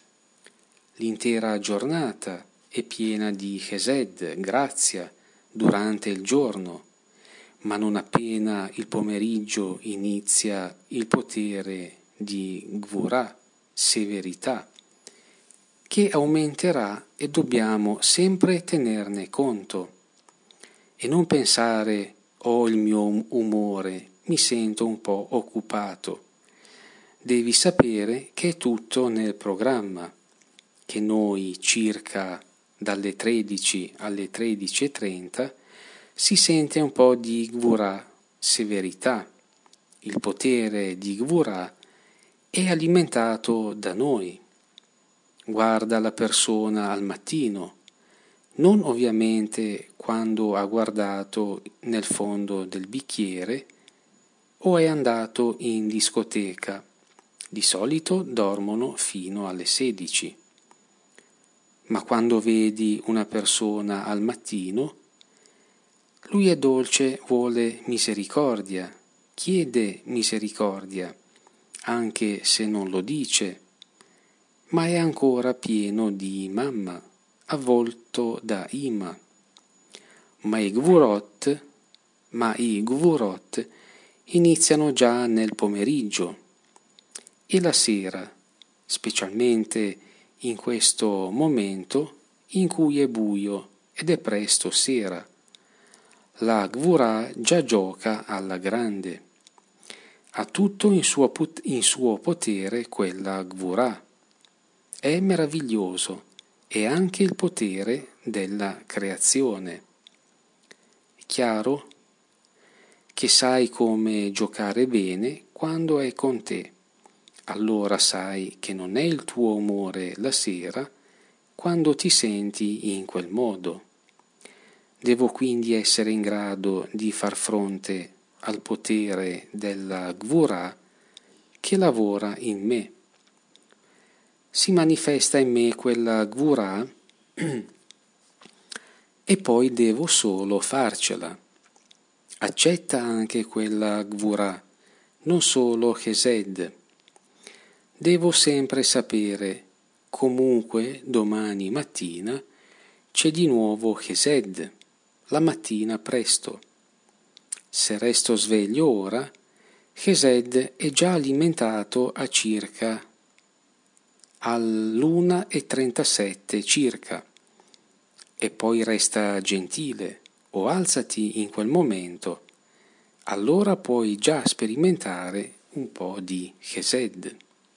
Speaker 1: L'intera giornata è piena di Chesed, grazia, durante il giorno, ma non appena il pomeriggio inizia il potere di Gvurah, severità, che aumenterà e dobbiamo sempre tenerne conto e non pensare ho il mio umore, mi sento un po' occupato. Devi sapere che è tutto nel programma, che noi circa dalle 13 alle 13:30 si sente un po' di Gvurah, severità. Il potere di Gvurah è alimentato da noi. Guarda la persona al mattino, non ovviamente quando ha guardato nel fondo del bicchiere o è andato in discoteca. Di solito dormono fino alle 16. Ma quando vedi una persona al mattino, lui è dolce, vuole misericordia, chiede misericordia, anche se non lo dice, ma è ancora pieno di mamma, avvolto da ima. Ma i Gvurot iniziano già nel pomeriggio e la sera, specialmente in questo momento in cui è buio ed è presto sera. La Gvurah già gioca alla grande. Ha tutto in suo potere quella Gvurah. È meraviglioso, è anche il potere della creazione. È chiaro che sai come giocare bene quando è con te. Allora sai che non è il tuo umore la sera quando ti senti in quel modo. Devo quindi essere in grado di far fronte al potere della Gvurah che lavora in me. Si manifesta in me quella Gvurah e poi devo solo farcela. Accetta anche quella Gvurah, non solo Chesed. Devo sempre sapere, comunque domani mattina c'è di nuovo Chesed, la mattina presto. Se resto sveglio ora, Chesed è già alimentato a circa all'1:37 circa, e poi resta gentile o alzati in quel momento, allora puoi già sperimentare un po' di Chesed.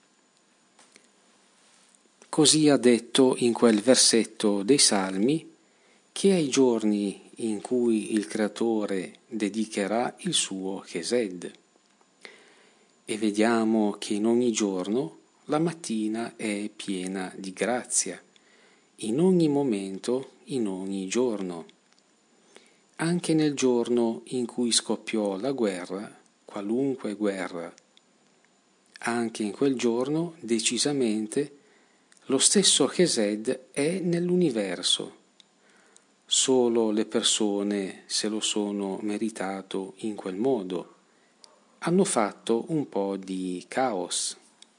Speaker 1: Così ha detto in quel versetto dei Salmi che ai giorni in cui il Creatore dedicherà il suo Chesed. E vediamo che in ogni giorno la mattina è piena di grazia, in ogni momento, in ogni giorno. Anche nel giorno in cui scoppiò la guerra, qualunque guerra, anche in quel giorno decisamente lo stesso Chesed è nell'universo. Solo le persone se lo sono meritato in quel modo. Hanno fatto un po' di caos.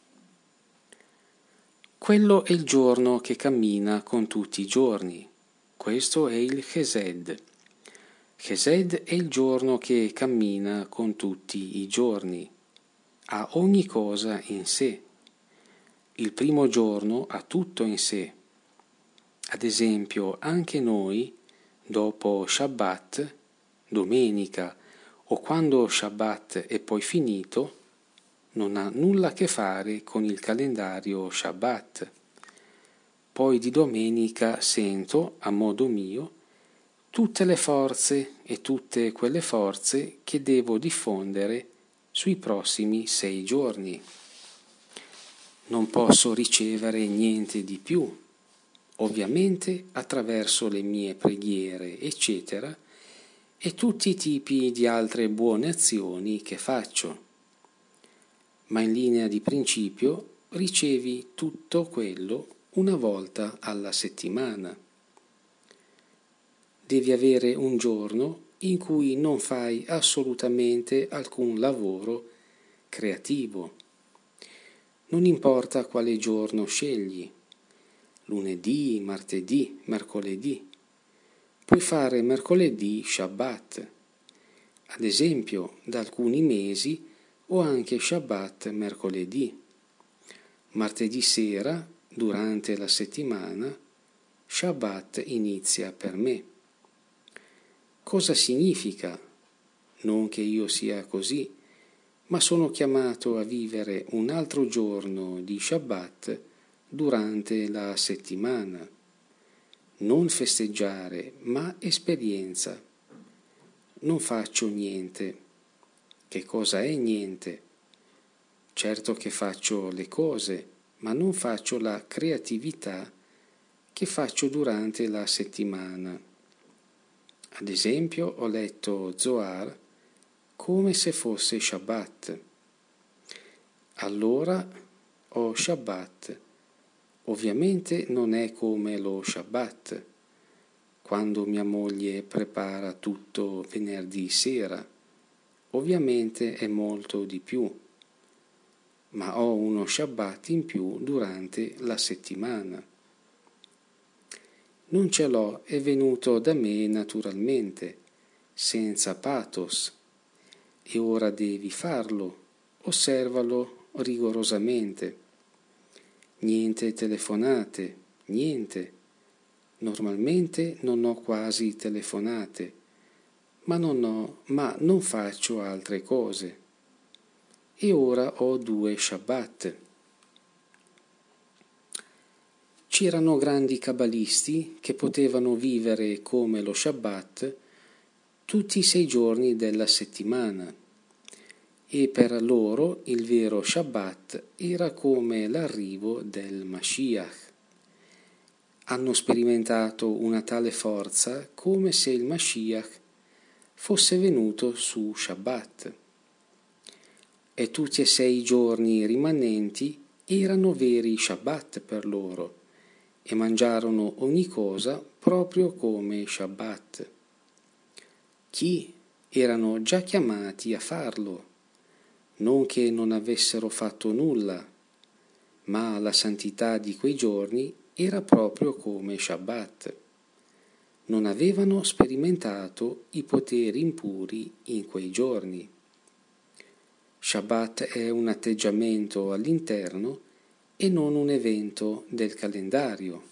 Speaker 1: Quello è il giorno che cammina con tutti i giorni. Questo è il Chesed. Chesed è il giorno che cammina con tutti i giorni. Ha ogni cosa in sé. Il primo giorno ha tutto in sé. Ad esempio, anche noi, dopo Shabbat, domenica o quando Shabbat è poi finito, non ha nulla a che fare con il calendario Shabbat. Poi di domenica sento, a modo mio, tutte le forze e tutte quelle forze che devo diffondere sui prossimi 6 giorni. Non posso ricevere niente di più, ovviamente attraverso le mie preghiere, eccetera, e tutti i tipi di altre buone azioni che faccio. Ma in linea di principio ricevi tutto quello una volta alla settimana. Devi avere un giorno in cui non fai assolutamente alcun lavoro creativo. Non importa quale giorno scegli, lunedì, martedì, mercoledì. Puoi fare mercoledì Shabbat, ad esempio da alcuni mesi, o anche Shabbat mercoledì. Martedì sera, durante la settimana, Shabbat inizia per me. Cosa significa? Non che io sia così, ma sono chiamato a vivere un altro giorno di Shabbat durante la settimana. Non festeggiare, ma esperienza. Non faccio niente. Che cosa è niente? Certo che faccio le cose, ma non faccio la creatività che faccio durante la settimana. Ad esempio, ho letto Zohar come se fosse Shabbat. Allora ho Shabbat. Ovviamente non è come lo Shabbat, quando mia moglie prepara tutto venerdì sera. Ovviamente è molto di più, ma ho uno Shabbat in più durante la settimana. Non ce l'ho, è venuto da me naturalmente, senza pathos. E ora devi farlo, osservalo rigorosamente. Niente telefonate, niente. Normalmente non ho quasi telefonate, ma non faccio altre cose. E ora ho 2 Shabbat. C'erano grandi cabalisti che potevano vivere come lo Shabbat tutti i 6 giorni della settimana, e per loro il vero Shabbat era come l'arrivo del Mashiach. Hanno sperimentato una tale forza come se il Mashiach fosse venuto su Shabbat. E tutti e 6 i giorni rimanenti erano veri Shabbat per loro, e mangiarono ogni cosa proprio come Shabbat. Chi erano già chiamati a farlo, non che non avessero fatto nulla, ma la santità di quei giorni era proprio come Shabbat. Non avevano sperimentato i poteri impuri in quei giorni. Shabbat è un atteggiamento all'interno e non un evento del calendario.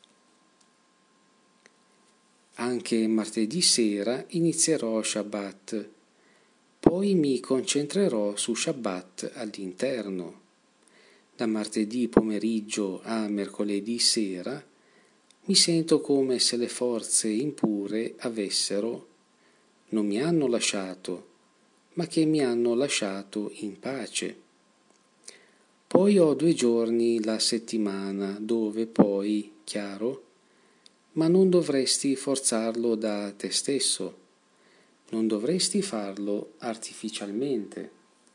Speaker 1: Anche martedì sera inizierò Shabbat, poi mi concentrerò su Shabbat all'interno. Da martedì pomeriggio a mercoledì sera mi sento come se le forze impure non mi hanno lasciato, ma che mi hanno lasciato in pace. Poi ho 2 giorni la settimana dove poi, chiaro, ma non dovresti forzarlo da te stesso, non dovresti farlo artificialmente.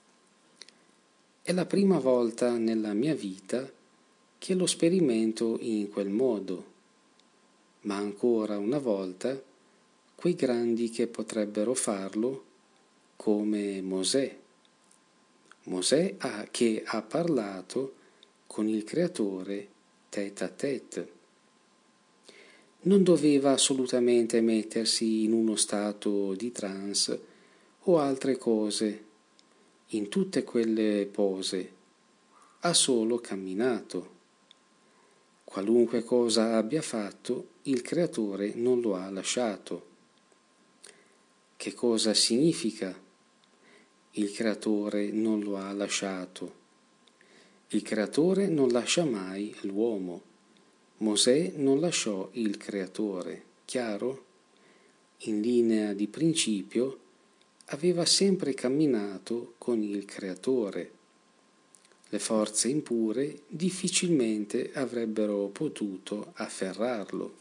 Speaker 1: È la prima volta nella mia vita che lo sperimento in quel modo, ma ancora una volta quei grandi che potrebbero farlo, come Mosè. Mosè che ha parlato con il Creatore tête à tête. Non doveva assolutamente mettersi in uno stato di trance o altre cose. In tutte quelle pose ha solo camminato. Qualunque cosa abbia fatto, il Creatore non lo ha lasciato. Che cosa significa? Il Creatore non lo ha lasciato. Il Creatore non lascia mai l'uomo. Mosè non lasciò il Creatore. Chiaro? In linea di principio, aveva sempre camminato con il Creatore. Le forze impure difficilmente avrebbero potuto afferrarlo.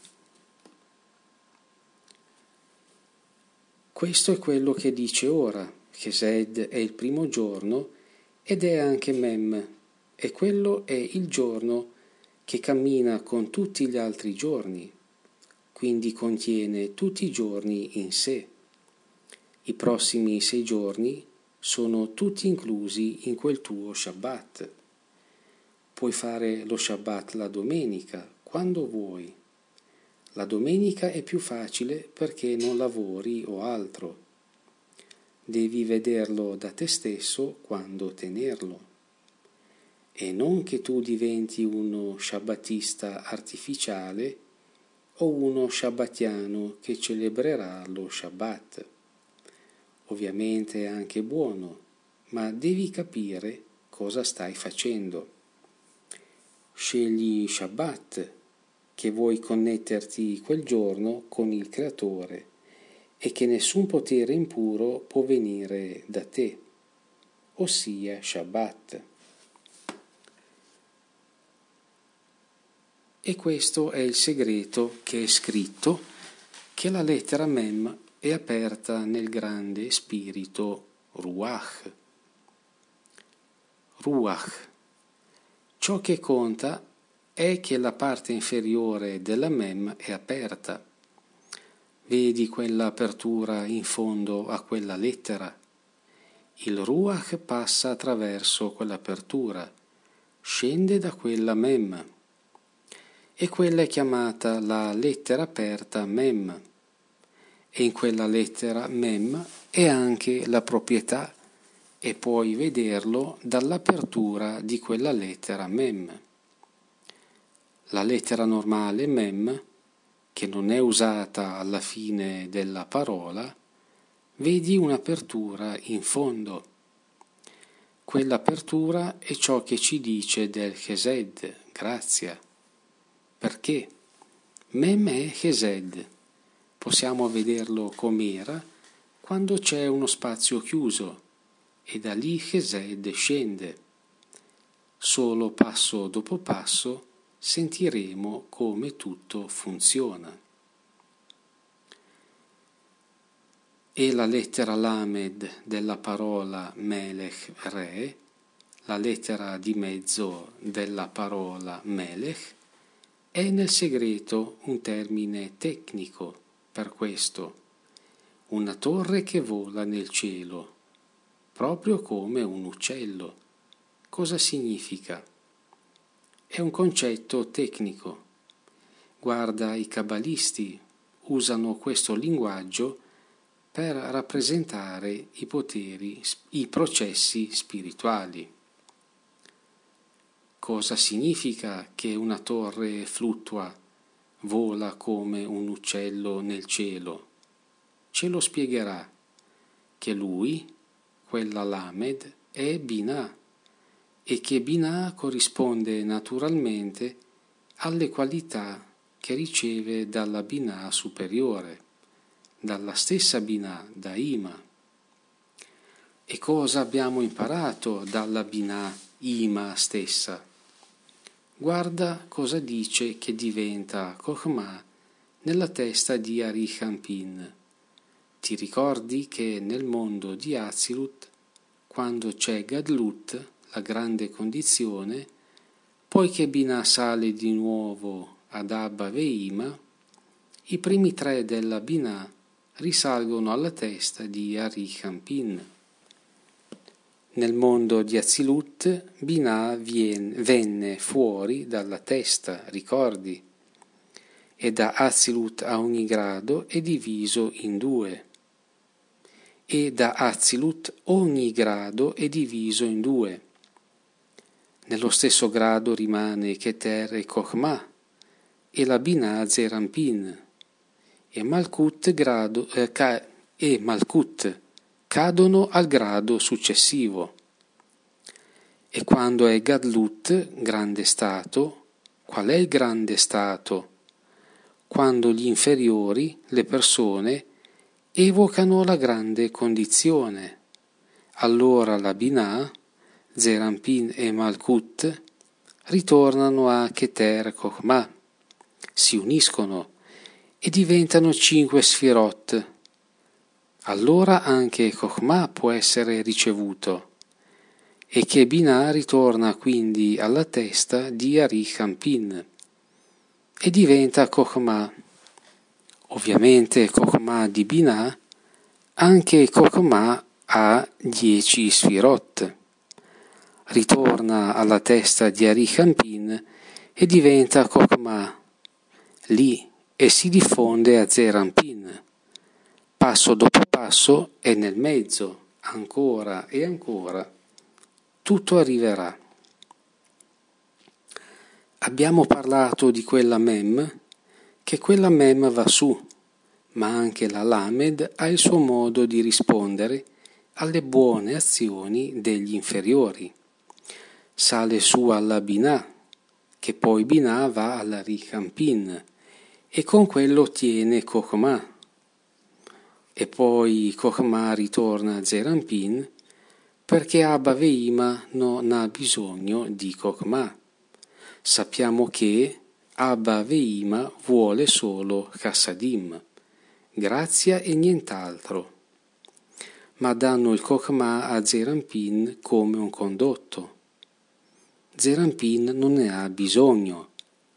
Speaker 1: Questo è quello che dice ora. Chesed è il primo giorno ed è anche Mem, e quello è il giorno che cammina con tutti gli altri giorni, quindi contiene tutti i giorni in sé. I prossimi 6 giorni sono tutti inclusi in quel tuo Shabbat. Puoi fare lo Shabbat la domenica, quando vuoi. La domenica è più facile perché non lavori o altro. Devi vederlo da te stesso quando tenerlo. E non che tu diventi uno shabbatista artificiale o uno shabbattiano che celebrerà lo Shabbat. Ovviamente è anche buono, ma devi capire cosa stai facendo. Scegli Shabbat, che vuoi connetterti quel giorno con il Creatore e che nessun potere impuro può venire da te, ossia Shabbat. E questo è il segreto che è scritto, che la lettera Mem è aperta nel grande spirito Ruach. Ruach. Ciò che conta è che la parte inferiore della Mem è aperta. Vedi quella apertura in fondo a quella lettera? Il Ruach passa attraverso quell'apertura, scende da quella Mem. E quella è chiamata la lettera aperta Mem. E in quella lettera Mem è anche la proprietà, e puoi vederlo dall'apertura di quella lettera Mem. La lettera normale Mem, che non è usata alla fine della parola, vedi un'apertura in fondo. Quell'apertura è ciò che ci dice del Chesed, grazia. Perché? Mem è Chesed. Possiamo vederlo com'era quando c'è uno spazio chiuso e da lì Chesed scende. Solo passo dopo passo sentiremo come tutto funziona. E la lettera Lamed della parola Melech Re, la lettera di mezzo della parola Melech, è nel segreto un termine tecnico per questo, una torre che vola nel cielo, proprio come un uccello. Cosa significa? È un concetto tecnico. Guarda, i cabalisti usano questo linguaggio per rappresentare i poteri, i processi spirituali. Cosa significa che una torre fluttua, vola come un uccello nel cielo? Ce lo spiegherà, che lui, quella Lamed, è Binah, e che Binah corrisponde naturalmente alle qualità che riceve dalla Binah superiore, dalla stessa Binah, da Ima. E cosa abbiamo imparato dalla Binah Ima stessa? Guarda cosa dice che diventa Chokhmah nella testa di Arichampin. Ti ricordi che nel mondo di Atzilut, quando c'è Gadlut, la grande condizione, poi che Binah sale di nuovo ad Abba Veima, i primi 3 della Binah risalgono alla testa di Arichampin. Nel mondo di Atzilut, Binah venne fuori dalla testa, ricordi? E da Atzilut a ogni grado è diviso in 2. E da Atzilut ogni grado è diviso in 2. Nello stesso grado rimane Keter e Chokhmah, e la Binah Zeranpin e Malkut cadono al grado successivo. E quando è Gadlut, grande stato, qual è il grande stato? Quando gli inferiori, le persone, evocano la grande condizione. Allora la Binah, Zeranpin e Malkut ritornano a Keter Chokhmah, si uniscono e diventano 5 Sfirot. Allora anche Chokhmah può essere ricevuto e che Binah ritorna quindi alla testa di Arich Anpin e diventa Chokhmah. Ovviamente Chokhmah di Binah, anche Chokhmah ha 10 Sfirot. Ritorna alla testa di Arich Anpin e diventa Chokhmah lì e si diffonde a Zeranpin. Passo dopo passo e nel mezzo, ancora e ancora, tutto arriverà. Abbiamo parlato di quella Mem, che quella Mem va su, ma anche la Lamed ha il suo modo di rispondere alle buone azioni degli inferiori. Sale su alla Binah, che poi Binah va alla Arich Anpin e con quello ottiene Chokhmah. E poi Chokhmah ritorna a Zeranpin perché Abba Veima non ha bisogno di Chokhmah. Sappiamo che Abba Veima vuole solo Chassadim, grazia e nient'altro, ma danno il Chokhmah a Zeranpin come un condotto. Zeranpin non ne ha bisogno,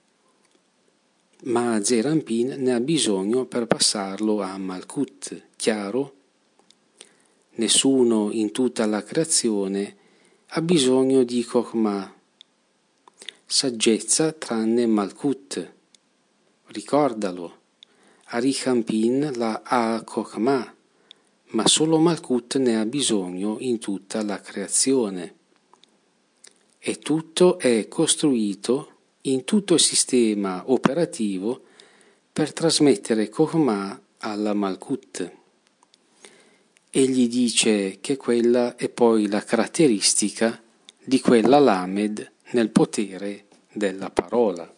Speaker 1: ma Zeranpin ne ha bisogno per passarlo a Malkut, chiaro? Nessuno in tutta la creazione ha bisogno di Chokhmah, saggezza tranne Malkut. Ricordalo, Arich Anpin la ha Chokhmah, ma solo Malkut ne ha bisogno in tutta la creazione. E tutto è costruito in tutto il sistema operativo per trasmettere Chokhmah alla Malkut. Egli dice che quella è poi la caratteristica di quella Lamed nel potere della parola.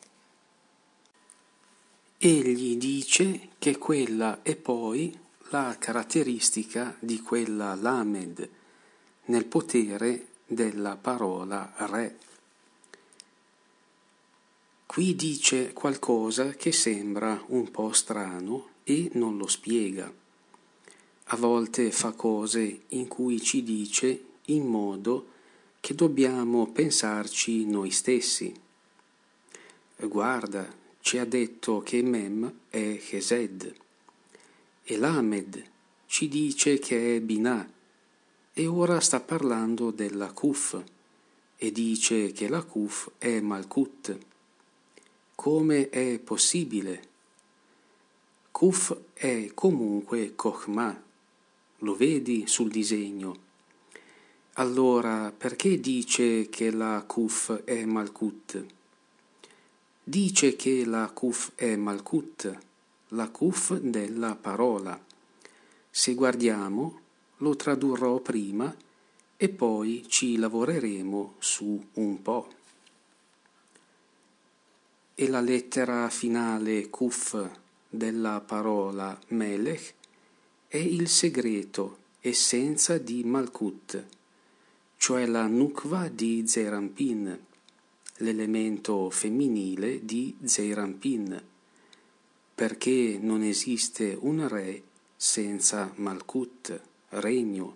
Speaker 1: Egli dice che quella è poi la caratteristica di quella Lamed nel potere della parola Re. Qui dice qualcosa che sembra un po' strano e non lo spiega. A volte fa cose in cui ci dice in modo che dobbiamo pensarci noi stessi. Guarda, ci ha detto che Mem è Chesed e Lamed ci dice che è Binah e ora sta parlando della Kuf e dice che la Kuf è Malkut. Come è possibile? Kuf è comunque Chokhmah, lo vedi sul disegno. Allora perché dice che la Kuf è Malkut? Dice che la Kuf è Malkut, la Kuf della parola. Se guardiamo, lo tradurrò prima e poi ci lavoreremo su un po'. E la lettera finale Kuf della parola Melech è il segreto, essenza di Malkut, cioè la Nukva di Zeranpin, l'elemento femminile di Zeranpin, perché non esiste un re senza Malkut, regno.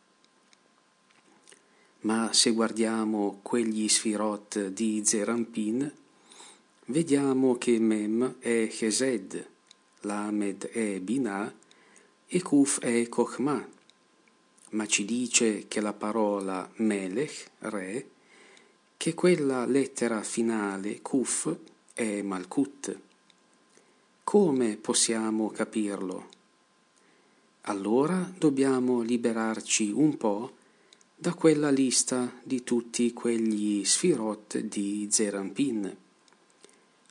Speaker 1: Ma se guardiamo quegli Sfirot di Zeranpin, vediamo che Mem è Chesed, Lamed è Binah e Kuf è Chokhmah, ma ci dice che la parola Melech, re, che quella lettera finale Kuf è Malkut. Come possiamo capirlo? Allora dobbiamo liberarci un po' da quella lista di tutti quegli Sfirot di Zeranpin.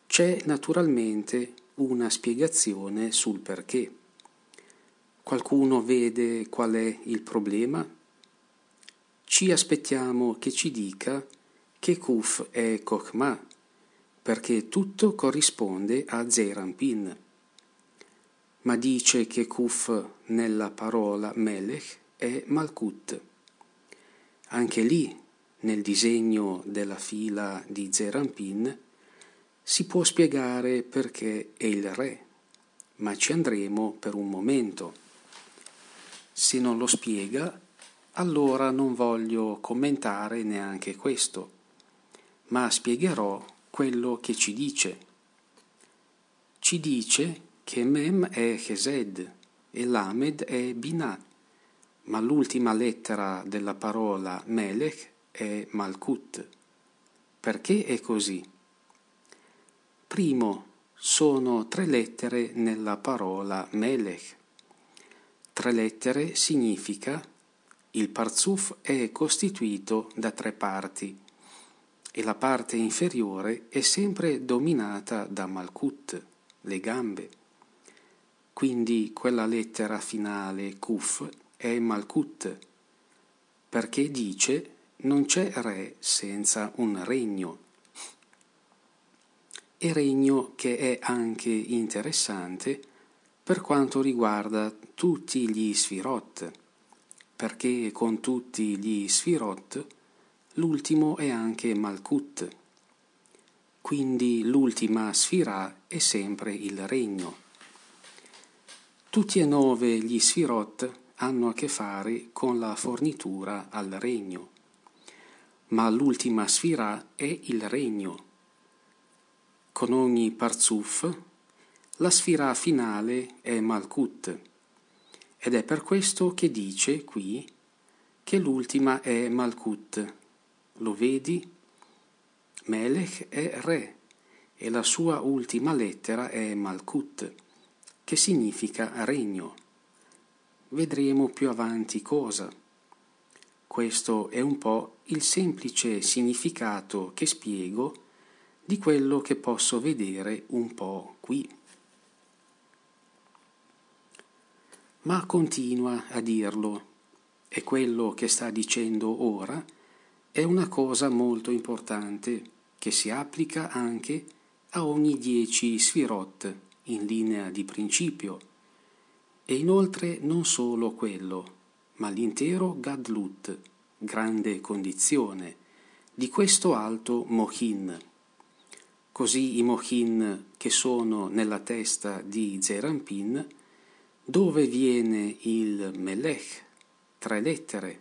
Speaker 1: c'è naturalmente una spiegazione sul perché. Qualcuno vede qual è il problema? Ci aspettiamo che ci dica che Kuf è Chokhmah, perché tutto corrisponde a Zeir Anpin. Ma dice che Kuf nella parola Melech è Malkut. Anche lì, nel disegno della fila di Zeir Anpin, si può spiegare perché è il re, ma ci andremo per un momento. Se non lo spiega, allora non voglio commentare neanche questo, ma spiegherò quello che ci dice. Ci dice che Mem è Chesed e Lamed è Binah, ma l'ultima lettera della parola Melech è Malkut. Perché è così? Primo, sono 3 lettere nella parola Melech. 3 lettere significa il Parzuf è costituito da 3 parti e la parte inferiore è sempre dominata da Malkut, le gambe. Quindi quella lettera finale Kuf è Malkut, perché dice non c'è re senza un regno. E regno che è anche interessante per quanto riguarda tutti gli Sfirot, perché con tutti gli Sfirot l'ultimo è anche Malkut, quindi l'ultima Sfirah è sempre il regno. Tutti e 9 gli Sfirot hanno a che fare con la fornitura al regno, ma l'ultima Sfirah è il regno. Con ogni Parzuf, la Sfirah finale è Malkut, ed è per questo che dice qui che l'ultima è Malkut. Lo vedi? Melech è re e la sua ultima lettera è Malkut, che significa regno. Vedremo più avanti cosa. Questo è un po' il semplice significato che spiego di quello che posso vedere un po' qui. Ma continua a dirlo, e quello che sta dicendo ora è una cosa molto importante che si applica anche a ogni 10 Sfirot in linea di principio, e inoltre non solo quello, ma l'intero Gadlut, grande condizione, di questo alto Mochin. Così i Mochin che sono nella testa di Zeir Anpin, dove viene il Melech, 3 lettere,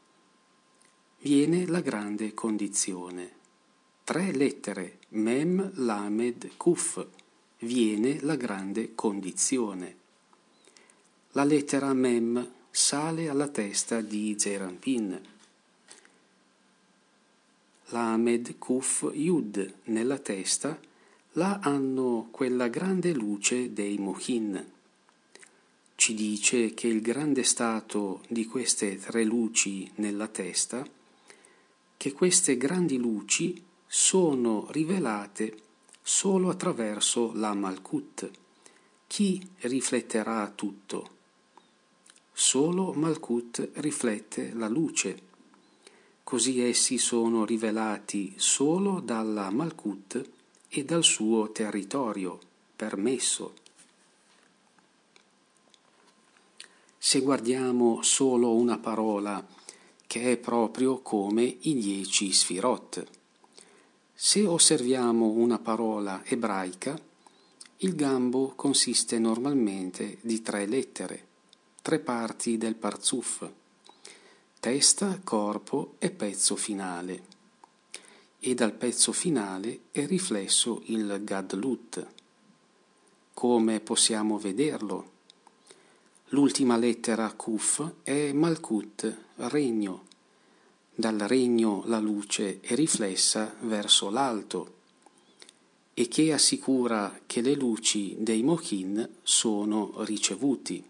Speaker 1: viene la grande condizione. 3 lettere, Mem, Lamed, Kuf, viene la grande condizione. La lettera Mem sale alla testa di Zeir Anpin. Lamed, Kuf, Yud nella testa, là hanno quella grande luce dei Mochin. Ci dice che il grande stato di queste 3 luci nella testa, che queste grandi luci sono rivelate solo attraverso la Malkut. Chi rifletterà tutto? Solo Malkut riflette la luce. Così essi sono rivelati solo dalla Malkut e dal suo territorio permesso. Se guardiamo solo una parola, che è proprio come i 10 Sfirot, se osserviamo una parola ebraica, il gambo consiste normalmente di 3 lettere, 3 parti del Parzuf, testa, corpo e pezzo finale. E dal pezzo finale è riflesso il Gadlut. Come possiamo vederlo? L'ultima lettera Kuf è Malkut, regno. Dal regno la luce è riflessa verso l'alto, e che assicura che le luci dei Mochin sono ricevuti.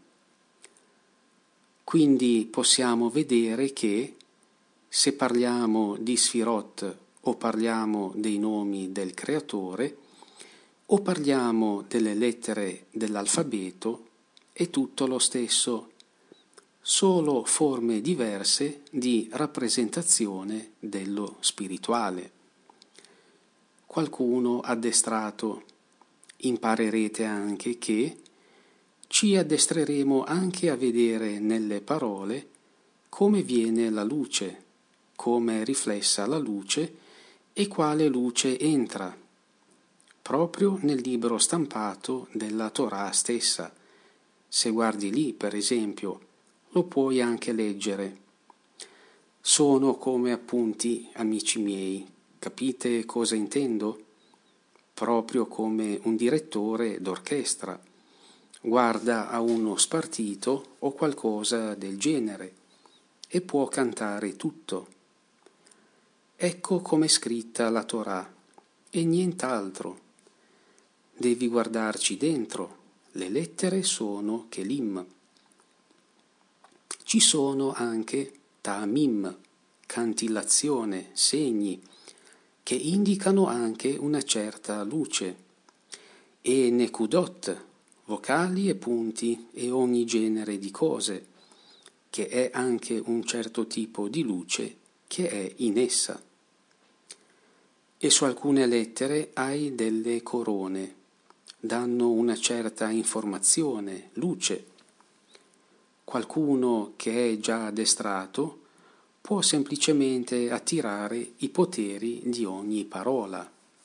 Speaker 1: Quindi possiamo vedere che, se parliamo di Sfirot o parliamo dei nomi del Creatore, O parliamo delle lettere dell'alfabeto, è tutto lo stesso, solo forme diverse di rappresentazione dello spirituale. Qualcuno addestrato. Imparerete anche che ci addestreremo anche a vedere nelle parole come viene la luce, come è riflessa la luce e quale luce entra, proprio nel libro stampato della Torah stessa. Se guardi lì, per esempio, lo puoi anche leggere. Sono come appunti, amici miei, capite cosa intendo? Proprio come un direttore d'orchestra guarda a uno spartito o qualcosa del genere e può cantare tutto. Ecco com'è scritta la Torah e nient'altro. Devi guardarci dentro. Le lettere sono kelim. Ci sono anche ta'amim, cantillazione, segni, che indicano anche una certa luce, e nekudot, vocali e punti e ogni genere di cose, che è anche un certo tipo di luce che è in essa. E su alcune lettere hai delle corone, danno una certa informazione, luce. Qualcuno che è già addestrato può semplicemente attirare i poteri di ogni parola.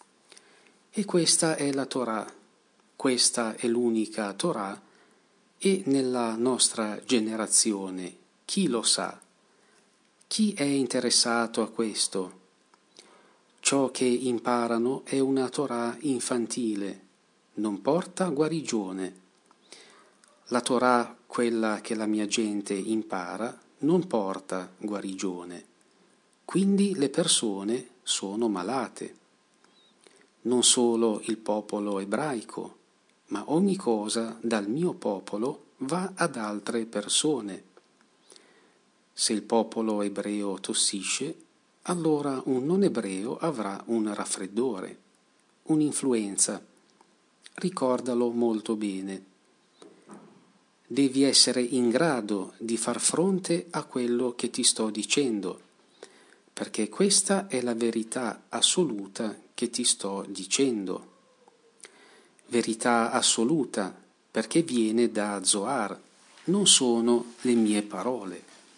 Speaker 1: E questa è la Torah, questa è l'unica Torah, e nella nostra generazione chi lo sa? Chi è interessato a questo? Ciò che imparano è una Torah infantile, non porta guarigione. La Torah, quella che la mia gente impara, non porta guarigione. Quindi le persone sono malate. Non solo il popolo ebraico, ma ogni cosa dal mio popolo va ad altre persone. Se il popolo ebreo tossisce, allora un non ebreo avrà un raffreddore, un'influenza. Ricordalo molto bene. Devi essere in grado di far fronte a quello che ti sto dicendo, perché questa è la verità assoluta che ti sto dicendo. Verità assoluta, perché viene da Zohar, non sono le mie parole.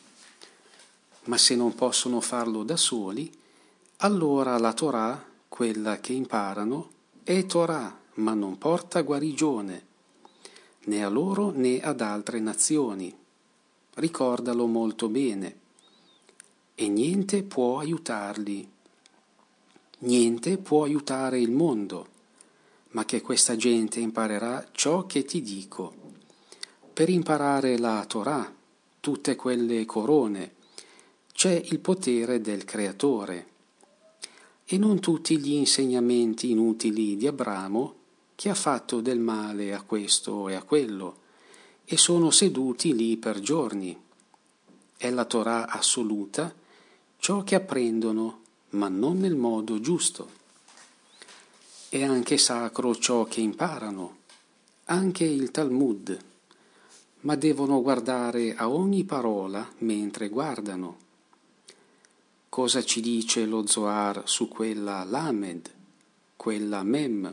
Speaker 1: Ma se non possono farlo da soli, allora la Torah, quella che imparano, è Torah, ma non porta guarigione, né a loro né ad altre nazioni. Ricordalo molto bene. E niente può aiutarli. Niente può aiutare il mondo, ma che questa gente imparerà ciò che ti dico. Per imparare la Torah, tutte quelle corone, c'è il potere del Creatore. E non tutti gli insegnamenti inutili di Abramo, che ha fatto del male a questo e a quello, e sono seduti lì per giorni. È la Torah assoluta, ciò che apprendono, ma non nel modo giusto. È anche sacro ciò che imparano, anche il Talmud, ma devono guardare a ogni parola mentre guardano. Cosa ci dice lo Zohar su quella Lamed, quella Mem?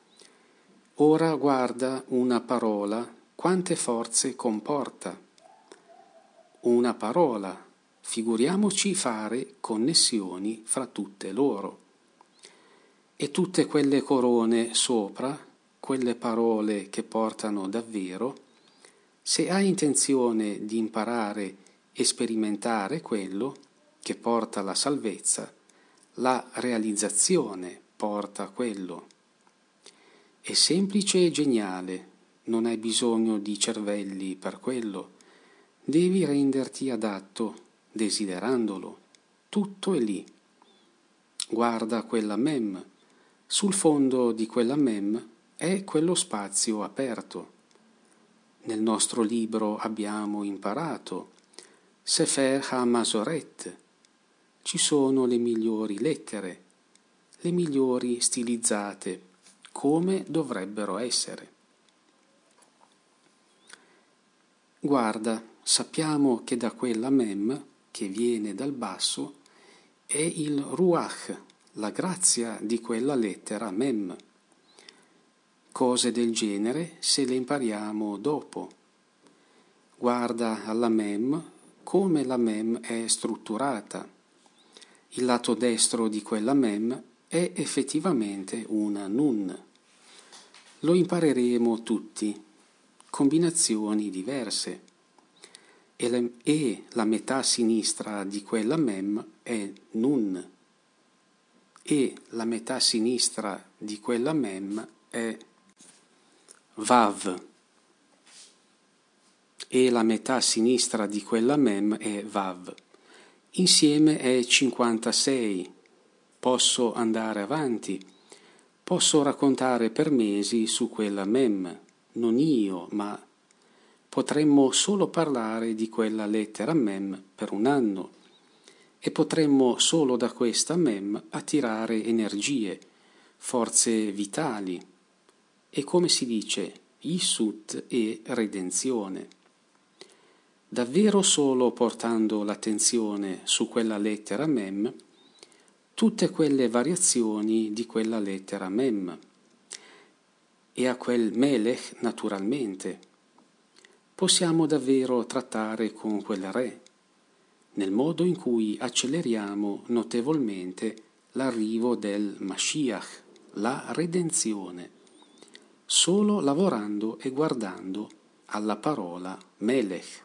Speaker 1: Ora guarda una parola, quante forze comporta. Una parola, figuriamoci fare connessioni fra tutte loro. E tutte quelle corone sopra, quelle parole che portano davvero, se hai intenzione di imparare e sperimentare quello che porta alla salvezza, la realizzazione porta quello. È semplice e geniale, non hai bisogno di cervelli per quello, devi renderti adatto, desiderandolo, tutto è lì. Guarda quella Mem, sul fondo di quella Mem è quello spazio aperto. Nel nostro libro abbiamo imparato Sefer HaMasoret, ci sono le migliori lettere, le migliori stilizzate, come dovrebbero essere. Guarda, sappiamo che da quella mem, che viene dal basso, è il ruach, la grazia di quella lettera mem. Cose del genere se le impariamo dopo. Guarda alla mem come la mem è strutturata. Il lato destro di quella mem è effettivamente una nun. Lo impareremo tutti, combinazioni diverse. E la metà sinistra di quella mem è nun. E la metà sinistra di quella mem è Vav. E la metà sinistra di quella mem è Vav. Insieme è 56. Posso andare avanti. Posso raccontare per mesi su quella mem. Non io, ma potremmo solo parlare di quella lettera mem per un anno. E potremmo solo da questa mem attirare energie, forze vitali. E come si dice, Yissut e redenzione. Davvero solo portando l'attenzione su quella lettera mem, tutte quelle variazioni di quella lettera mem, e a quel melech naturalmente. Possiamo davvero trattare con quel re, nel modo in cui acceleriamo notevolmente l'arrivo del Mashiach, la redenzione, solo lavorando e guardando alla parola Melech.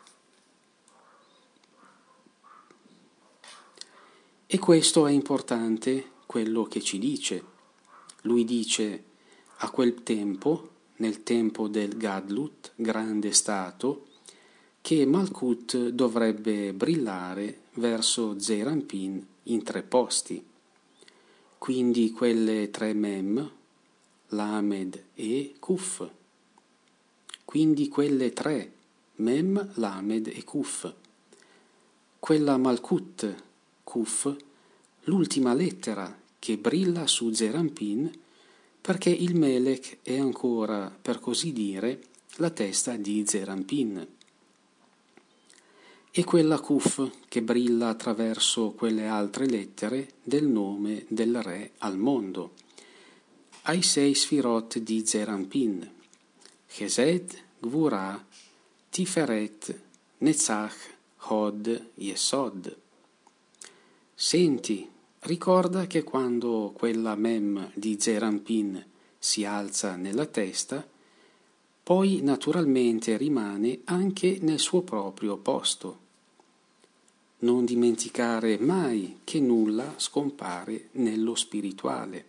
Speaker 1: E questo è importante, quello che ci dice. Lui dice, a quel tempo, nel tempo del Gadlut, grande stato, che Malkut dovrebbe brillare verso Zeir Anpin in 3 posti. Quindi quelle 3 mem, Lamed e Kuf. Quindi quelle 3 mem, Lamed e Kuf. Quella Malkut, Kuf, l'ultima lettera che brilla su Zeir Anpin, perché il Melech è ancora, per così dire, la testa di Zeir Anpin. E quella Kuf che brilla attraverso quelle altre lettere del nome del re al mondo, ai 6 sfirot di Zeir Anpin, Chesed, Gvura, Tiferet, Netzach, Hod, Yesod. Senti, ricorda che quando quella mem di Zeir Anpin si alza nella testa, poi naturalmente rimane anche nel suo proprio posto. Non dimenticare mai che nulla scompare nello spirituale.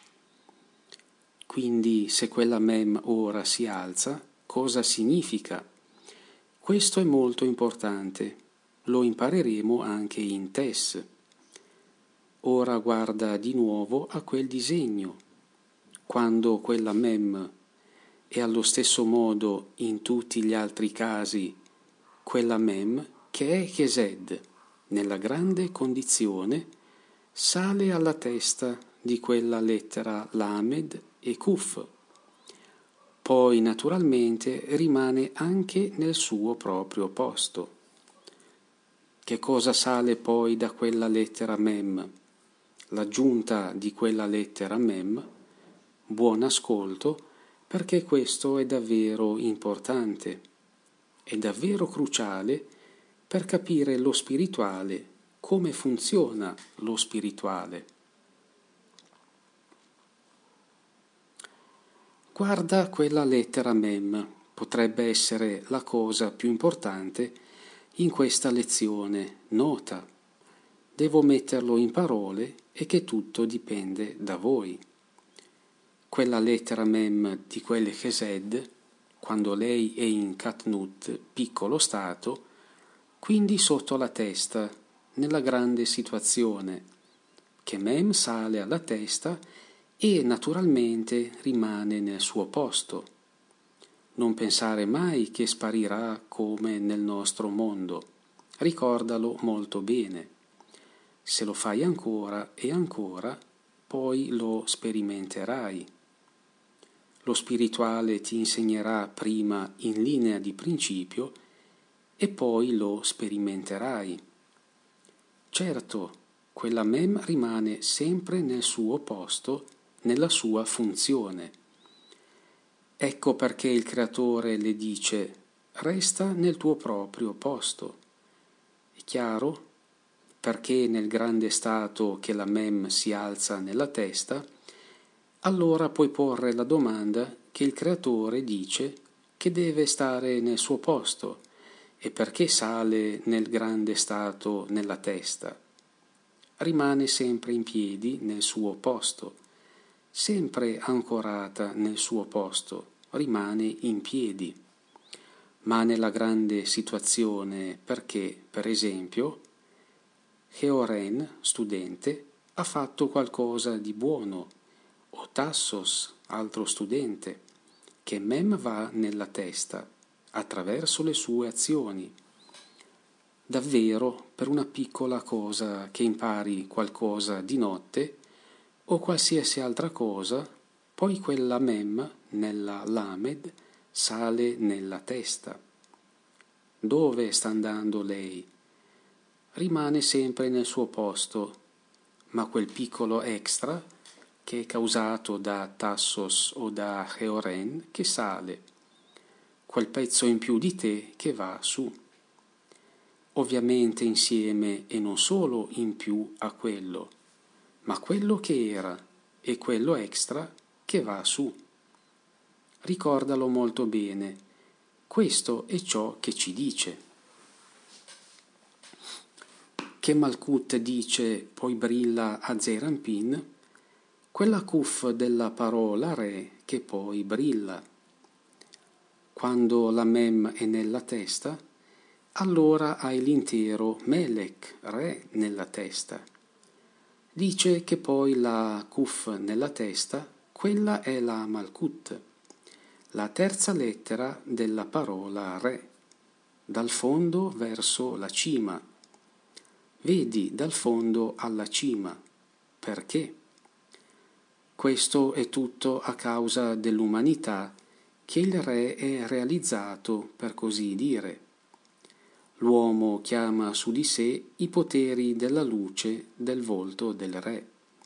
Speaker 1: Quindi se quella mem ora si alza, cosa significa? Questo è molto importante, lo impareremo anche in Tess. Ora guarda di nuovo a quel disegno, quando quella mem e allo stesso modo in tutti gli altri casi quella mem che è Chesed, nella grande condizione, sale alla testa di quella lettera Lamed e Kuf. Poi naturalmente rimane anche nel suo proprio posto. Che cosa sale poi da quella lettera mem? L'aggiunta di quella lettera mem, buon ascolto, perché questo è davvero importante, è davvero cruciale per capire lo spirituale, come funziona lo spirituale. Guarda quella lettera mem, potrebbe essere la cosa più importante in questa lezione, nota. Devo metterlo in parole e che tutto dipende da voi. Quella lettera mem di quelle Chesed, quando lei è in Katnut, piccolo stato, quindi sotto la testa, nella grande situazione, che mem sale alla testa e naturalmente rimane nel suo posto. Non pensare mai che sparirà come nel nostro mondo. Ricordalo molto bene. Se lo fai ancora e ancora, poi lo sperimenterai. lo spirituale ti insegnerà prima in linea di principio e poi lo sperimenterai. Certo, quella mem rimane sempre nel suo posto, nella sua funzione. Ecco perché il creatore le dice: resta nel tuo proprio posto. È chiaro? Perché nel grande stato che la mem si alza nella testa, allora puoi porre la domanda che il creatore dice che deve stare nel suo posto. E perché sale nel grande stato nella testa? Rimane sempre in piedi nel suo posto, sempre ancorata nel suo posto, rimane in piedi. Ma nella grande situazione perché, per esempio, Heoren, studente, ha fatto qualcosa di buono, o Tassos, altro studente, che mem va nella testa, attraverso le sue azioni. Davvero, per una piccola cosa che impari qualcosa di notte, o qualsiasi altra cosa, poi quella mem, nella lamed, sale nella testa. Dove sta andando lei? Rimane sempre nel suo posto, ma quel piccolo extra, che è causato da Tassos o da Heoren, che sale, quel pezzo in più di te che va su. Ovviamente insieme e non solo in più a quello, ma quello che era e quello extra che va su. Ricordalo molto bene, questo è ciò che ci dice. Che Malkut dice poi brilla a Zeranpin, quella kuf della parola re che poi brilla. Quando la mem è nella testa, allora hai l'intero Melech, re, nella testa. Dice che poi la kuf nella testa, quella è la Malkut, la terza lettera della parola re, dal fondo verso la cima. Vedi, dal fondo alla cima. Perché? Questo è tutto a causa dell'umanità che il re è realizzato, per così dire. L'uomo chiama su di sé i poteri della luce del volto del re.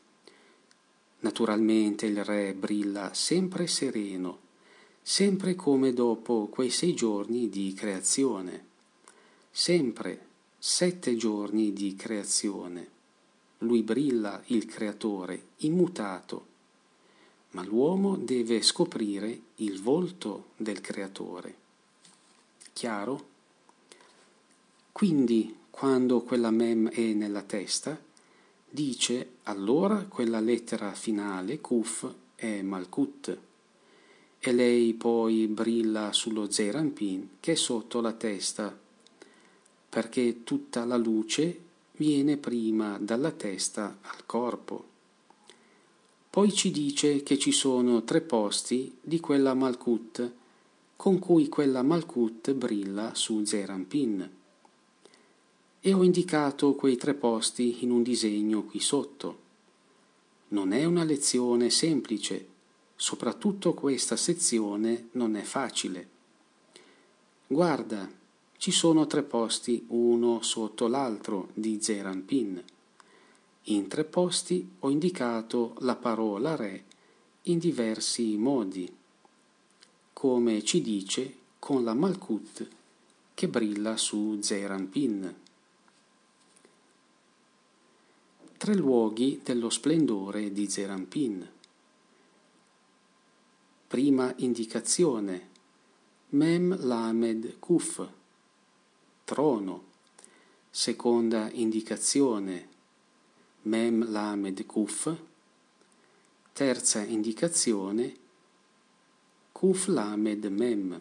Speaker 1: Naturalmente il re brilla sempre sereno, sempre come dopo quei 6 giorni di creazione. Sempre 7 giorni di creazione. Lui brilla, il creatore, immutato. Ma l'uomo deve scoprire il volto del creatore. Chiaro? Quindi, quando quella mem è nella testa, dice allora quella lettera finale, Kuf, è Malkut, e lei poi brilla sullo Zeranpin che è sotto la testa, perché tutta la luce viene prima dalla testa al corpo. Poi ci dice che ci sono 3 posti di quella Malkut con cui quella Malkut brilla su Zeranpin. E ho indicato quei 3 posti in un disegno qui sotto. Non è una lezione semplice, soprattutto questa sezione non è facile. Guarda, ci sono 3 posti uno sotto l'altro di Zeranpin. In 3 posti ho indicato la parola re in diversi modi, come ci dice con la Malkut che brilla su Zeranpin. 3 luoghi dello splendore di Zeranpin. Prima indicazione, Mem Lamed Kuf, trono. Seconda indicazione, Mem Lamed Kuf. Terza indicazione, Kuf Lamed Mem.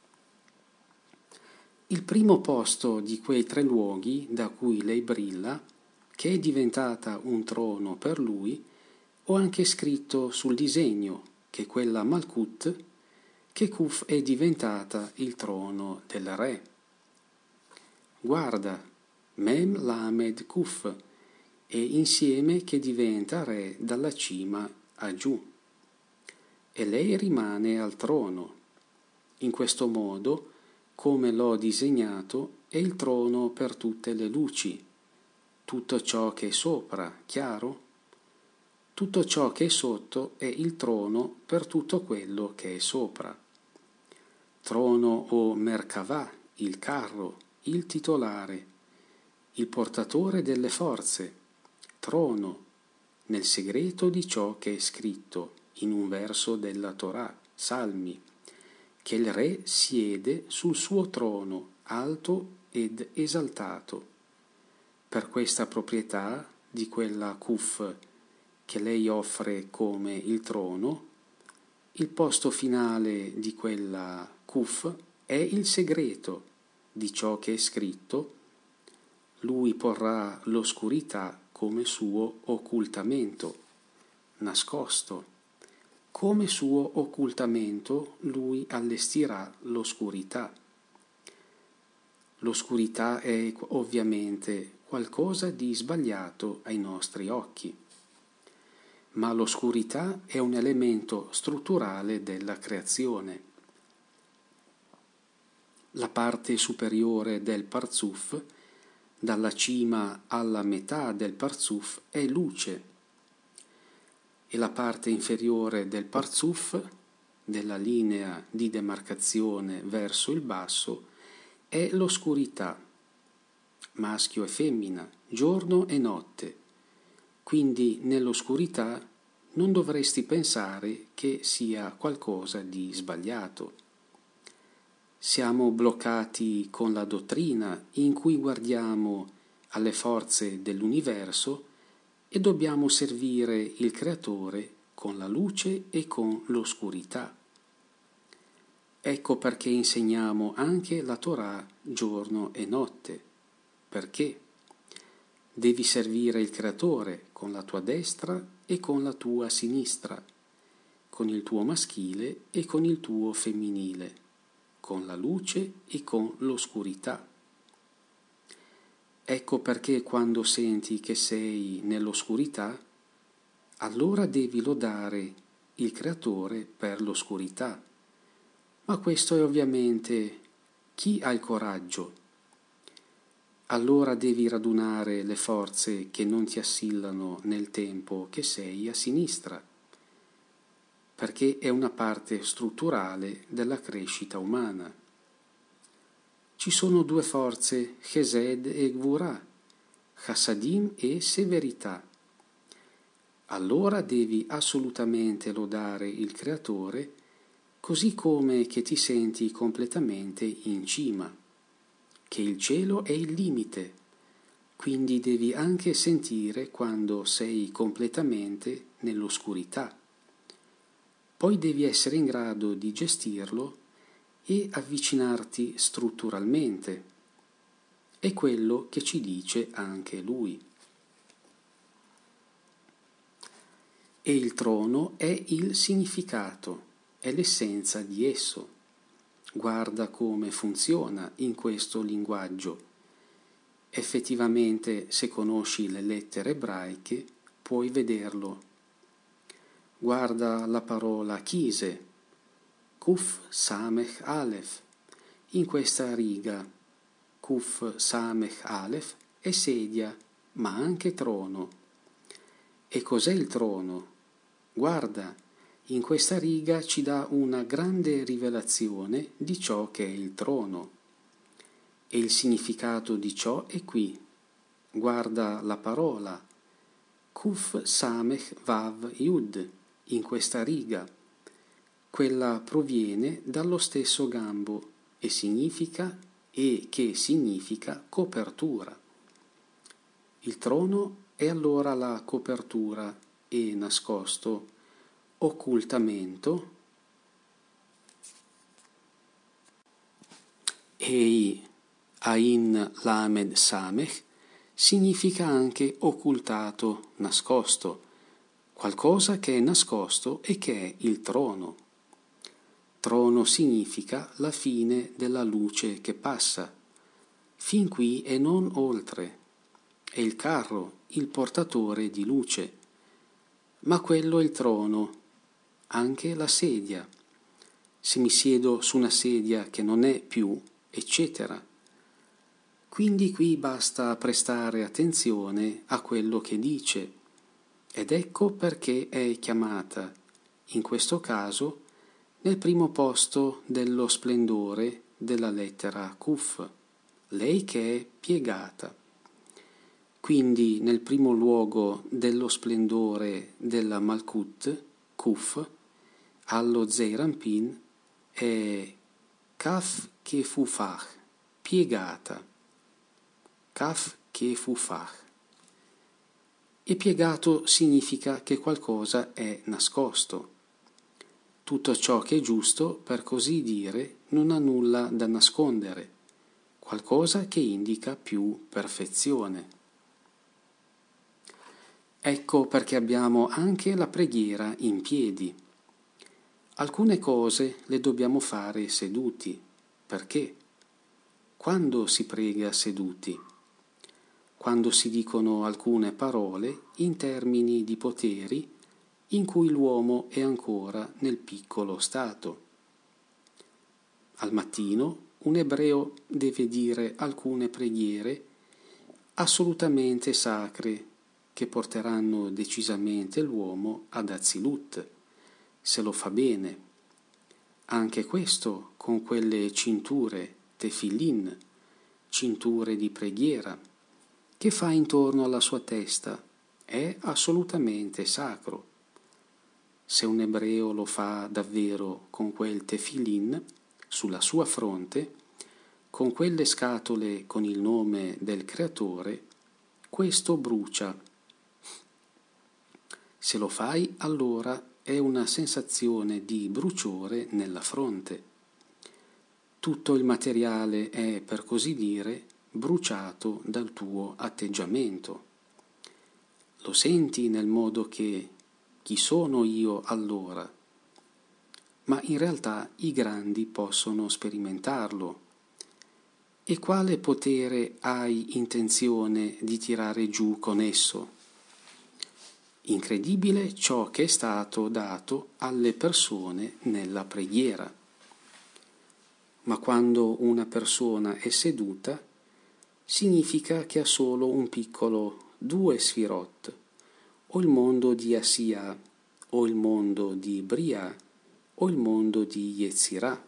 Speaker 1: Il primo posto di quei 3 luoghi da cui lei brilla, che è diventata un trono per lui, ho anche scritto sul disegno che quella Malkut, che Kuf è diventata il trono del re. Guarda, Mem Lamed Kuf, e insieme che diventa re dalla cima a giù. e lei rimane al trono. In questo modo, come l'ho disegnato, è il trono per tutte le luci, tutto ciò che è sopra, chiaro? Tutto ciò che è sotto è il trono per tutto quello che è sopra. Trono o Merkavà, il carro, il titolare, il portatore delle forze, trono, nel segreto di ciò che è scritto in un verso della Torah, Salmi, che il re siede sul suo trono, alto ed esaltato. Per questa proprietà di quella Kuf che lei offre come il trono, il posto finale di quella Kuf è il segreto di ciò che è scritto. Lui porrà l'oscurità come suo occultamento, nascosto. Come suo occultamento lui allestirà l'oscurità. L'oscurità è ovviamente qualcosa di sbagliato ai nostri occhi, ma l'oscurità è un elemento strutturale della creazione. La parte superiore del Parzuf, dalla cima alla metà del Parzuf, è luce, e la parte inferiore del Parzuf, della linea di demarcazione verso il basso, è l'oscurità, maschio e femmina, giorno e notte. Quindi nell'oscurità non dovresti pensare che sia qualcosa di sbagliato. Siamo bloccati con la dottrina in cui guardiamo alle forze dell'universo e dobbiamo servire il Creatore con la luce e con l'oscurità. Ecco perché insegniamo anche la Torah giorno e notte. Perché? Devi servire il Creatore con la tua destra e con la tua sinistra, con il tuo maschile e con il tuo femminile, con la luce e con l'oscurità. Ecco perché quando senti che sei nell'oscurità, allora devi lodare il Creatore per l'oscurità. Ma questo è ovviamente chi ha il coraggio. Allora devi radunare le forze che non ti assillano nel tempo che sei a sinistra, perché è una parte strutturale della crescita umana. Ci sono due forze, Chesed e Gvurah, Chassadim e severità. Allora devi assolutamente lodare il Creatore, così come che ti senti completamente in cima, che il cielo è il limite, quindi devi anche sentire quando sei completamente nell'oscurità. Poi devi essere in grado di gestirlo e avvicinarti strutturalmente. È quello che ci dice anche lui. E il trono è il significato, è l'essenza di esso. Guarda come funziona in questo linguaggio. Effettivamente, se conosci le lettere ebraiche, puoi vederlo. Guarda la parola chise, Kuf Samech Aleph. In questa riga, Kuf Samech Aleph è sedia, ma anche trono. E cos'è il trono? Guarda, in questa riga ci dà una grande rivelazione di ciò che è il trono. E il significato di ciò è qui. Guarda la parola Kuf Samech Vav Yud in questa riga. Quella proviene dallo stesso gambo e che significa copertura. Il trono è allora la copertura e nascosto, occultamento, e Ain Lamed Samech significa anche occultato, nascosto, qualcosa che è nascosto e che è il trono. Trono significa la fine della luce che passa, fin qui e non oltre. È il carro, il portatore di luce, ma quello è il trono. anche la sedia, se mi siedo su una sedia che non è più, eccetera. Quindi qui basta prestare attenzione a quello che dice, ed ecco perché è chiamata, in questo caso, nel primo posto dello splendore della lettera Kuf, lei che è piegata. Quindi nel primo luogo dello splendore della Malkut, Kuf, allo Zeirampin, è Kaf Kefufach, piegata. Kaf Kefufach. E piegato significa che qualcosa è nascosto. Tutto ciò che è giusto, per così dire, non ha nulla da nascondere, qualcosa che indica più perfezione. Ecco perché abbiamo anche la preghiera in piedi. Alcune cose le dobbiamo fare seduti. Perché? Quando si prega seduti? Quando si dicono alcune parole in termini di poteri in cui l'uomo è ancora nel piccolo stato. Al mattino un ebreo deve dire alcune preghiere assolutamente sacre che porteranno decisamente l'uomo ad Azilut, se lo fa bene. Anche questo con quelle cinture, tefillin, cinture di preghiera, che fa intorno alla sua testa, è assolutamente sacro. Se un ebreo lo fa davvero con quel tefillin sulla sua fronte, con quelle scatole con il nome del Creatore, questo brucia. Se lo fai, allora è una sensazione di bruciore nella fronte. Tutto il materiale è, per così dire, bruciato dal tuo atteggiamento. Lo senti nel modo che chi sono io allora? Ma in realtà i grandi possono sperimentarlo. E quale potere hai intenzione di tirare giù con esso? Incredibile ciò che è stato dato alle persone nella preghiera. Ma quando una persona è seduta, significa che ha solo un piccolo 2 sfirot, o il mondo di Asiya, o il mondo di Bria, o il mondo di Yetzirah.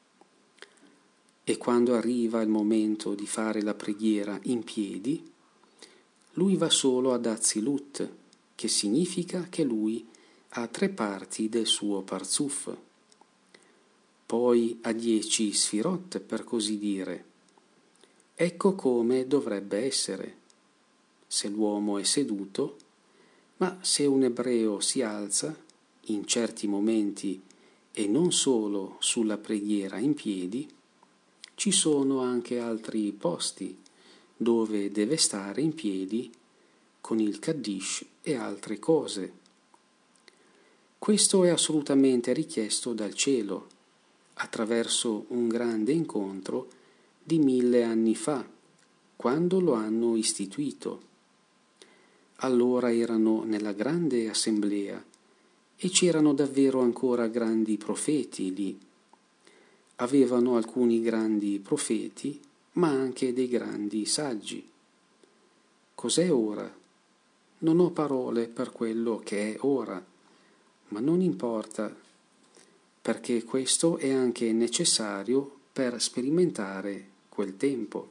Speaker 1: E quando arriva il momento di fare la preghiera in piedi, lui va solo ad Azilut, che significa che lui ha 3 parti del suo parzuf. Poi ha 10 sfirot, per così dire. Ecco come dovrebbe essere, se l'uomo è seduto, ma se un ebreo si alza, in certi momenti e non solo sulla preghiera in piedi, ci sono anche altri posti dove deve stare in piedi con il Kaddish e altre cose. Questo è assolutamente richiesto dal cielo, attraverso un grande incontro di 1000 anni fa, quando lo hanno istituito. Allora erano nella grande assemblea e c'erano davvero ancora grandi profeti lì. Avevano alcuni grandi profeti, ma anche dei grandi saggi. Cos'è ora? Non ho parole per quello che è ora, ma non importa, perché questo è anche necessario per sperimentare quel tempo.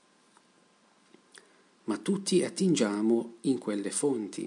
Speaker 1: Ma tutti attingiamo in quelle fonti.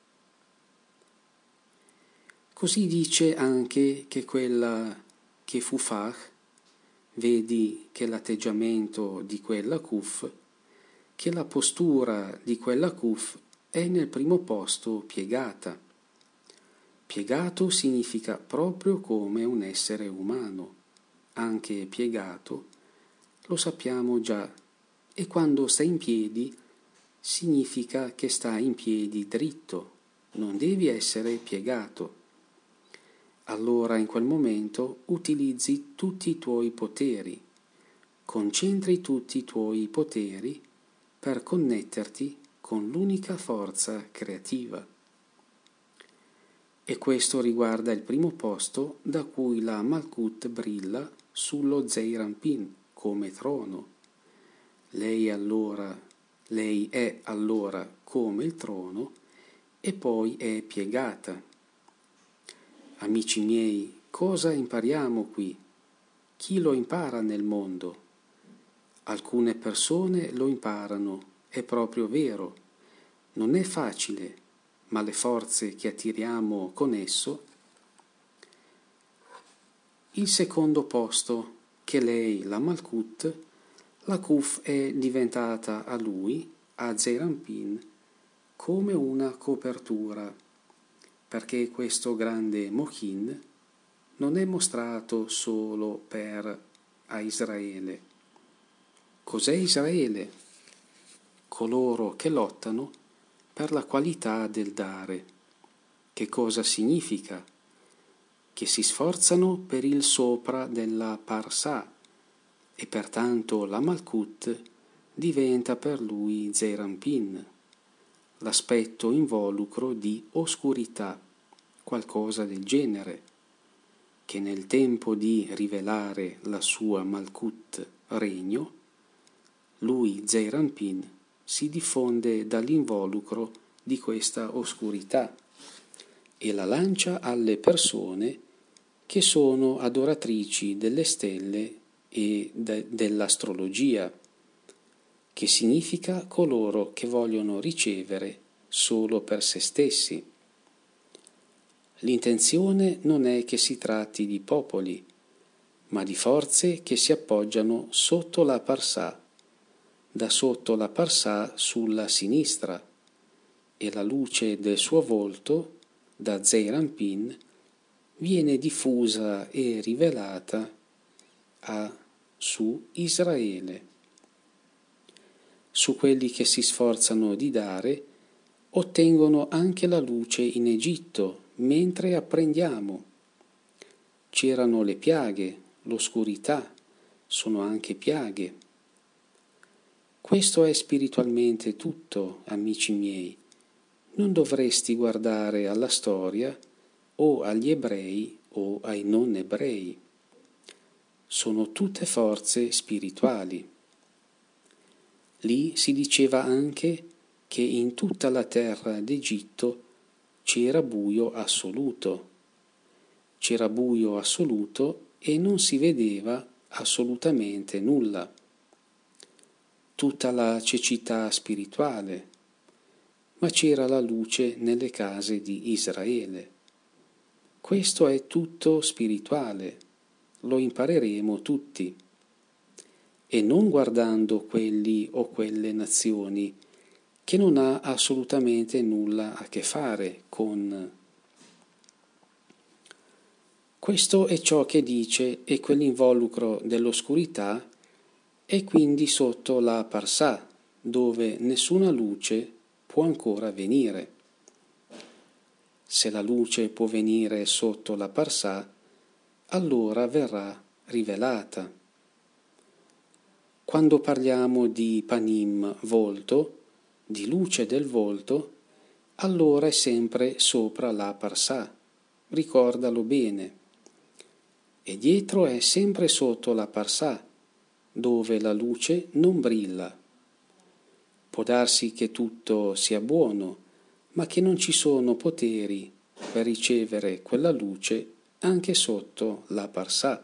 Speaker 1: Così dice anche che quella Kefufach, vedi che l'atteggiamento di quella Kuf, che la postura di quella Kuf è nel primo posto piegata. Piegato significa proprio come un essere umano, anche piegato, lo sappiamo già, e quando sta in piedi significa che sta in piedi dritto, non devi essere piegato. Allora in quel momento utilizzi tutti i tuoi poteri, concentri tutti i tuoi poteri per connetterti con l'unica forza creativa. e questo riguarda il primo posto da cui la Malkut brilla sullo Zeir Anpin come trono. Lei è allora come il trono e poi è piegata. Amici miei, cosa impariamo qui? Chi lo impara nel mondo? Alcune persone lo imparano, è proprio vero. Non è facile, ma le forze che attiriamo con esso. Il secondo posto, che lei, la Malkut, la Kuf è diventata a lui, a Zeir Anpin, come una copertura, perché questo grande Mochin non è mostrato solo a Israele. Cos'è Israele? Coloro che lottano per la qualità del dare. Che cosa significa? Che si sforzano per il sopra della Parsà e pertanto la Malkut diventa per lui Zeir Anpin, l'aspetto involucro di oscurità, qualcosa del genere, che nel tempo di rivelare la sua Malkut regno, lui, Zeir Anpin, si diffonde dall'involucro di questa oscurità e la lancia alle persone che sono adoratrici delle stelle e dell'astrologia, che significa coloro che vogliono ricevere solo per se stessi. L'intenzione non è che si tratti di popoli, ma di forze che si appoggiano sotto la Parsà, da sotto la Parsà sulla sinistra, e la luce del suo volto, da Zeir Anpin, viene diffusa e rivelata su Israele. Su quelli che si sforzano di dare, ottengono anche la luce in Egitto, mentre apprendiamo. C'erano le piaghe, l'oscurità, sono anche piaghe. Questo è spiritualmente tutto, amici miei. Non dovresti guardare alla storia o agli ebrei o ai non ebrei. Sono tutte forze spirituali. Lì si diceva anche che in tutta la terra d'Egitto c'era buio assoluto. C'era buio assoluto e non si vedeva assolutamente nulla. Tutta la cecità spirituale, ma c'era la luce nelle case di Israele. Questo è tutto spirituale, lo impareremo tutti, e non guardando quelli o quelle nazioni che non ha assolutamente nulla a che fare con. Questo è ciò che dice, e quell'involucro dell'oscurità è quindi sotto la Parsà, dove nessuna luce può ancora venire. Se la luce può venire sotto la Parsà, allora verrà rivelata. Quando parliamo di Panim, volto, di luce del volto, allora è sempre sopra la Parsà, ricordalo bene. E dietro è sempre sotto la Parsà, dove la luce non brilla. Può darsi che tutto sia buono, ma che non ci sono poteri per ricevere quella luce anche sotto la Parsà.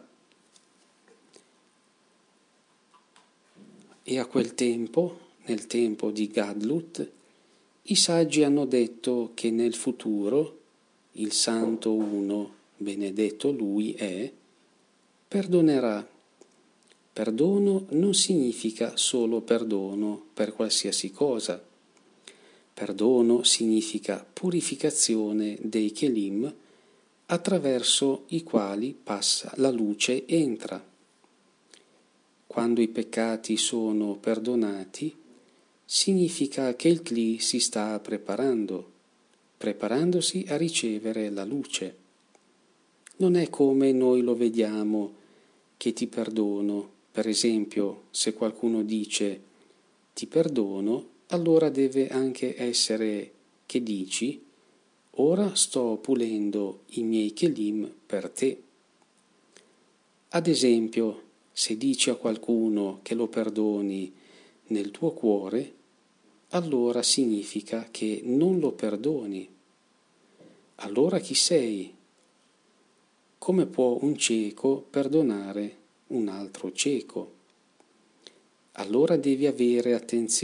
Speaker 1: E a quel tempo, nel tempo di Gadlut, i saggi hanno detto che nel futuro il Santo Uno, benedetto Lui è, perdonerà. Perdono non significa solo perdono per qualsiasi cosa. Perdono significa purificazione dei Kelim attraverso i quali passa la luce entra. Quando i peccati sono perdonati, significa che il Kli si sta preparandosi a ricevere la luce. Non è come noi lo vediamo, che ti perdono. Per esempio, se qualcuno dice ti perdono, allora deve anche essere che dici ora sto pulendo i miei kelim per te. Ad esempio, se dici a qualcuno che lo perdoni nel tuo cuore, allora significa che non lo perdoni. Allora chi sei? Come può un cieco perdonare un altro cieco? Allora devi avere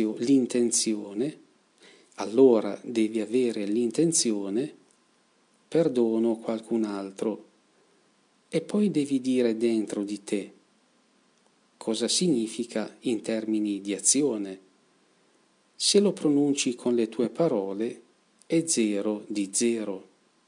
Speaker 1: l'intenzione, perdono qualcun altro, e poi devi dire dentro di te cosa significa in termini di azione. Se lo pronunci con le tue parole, è 0 di 0.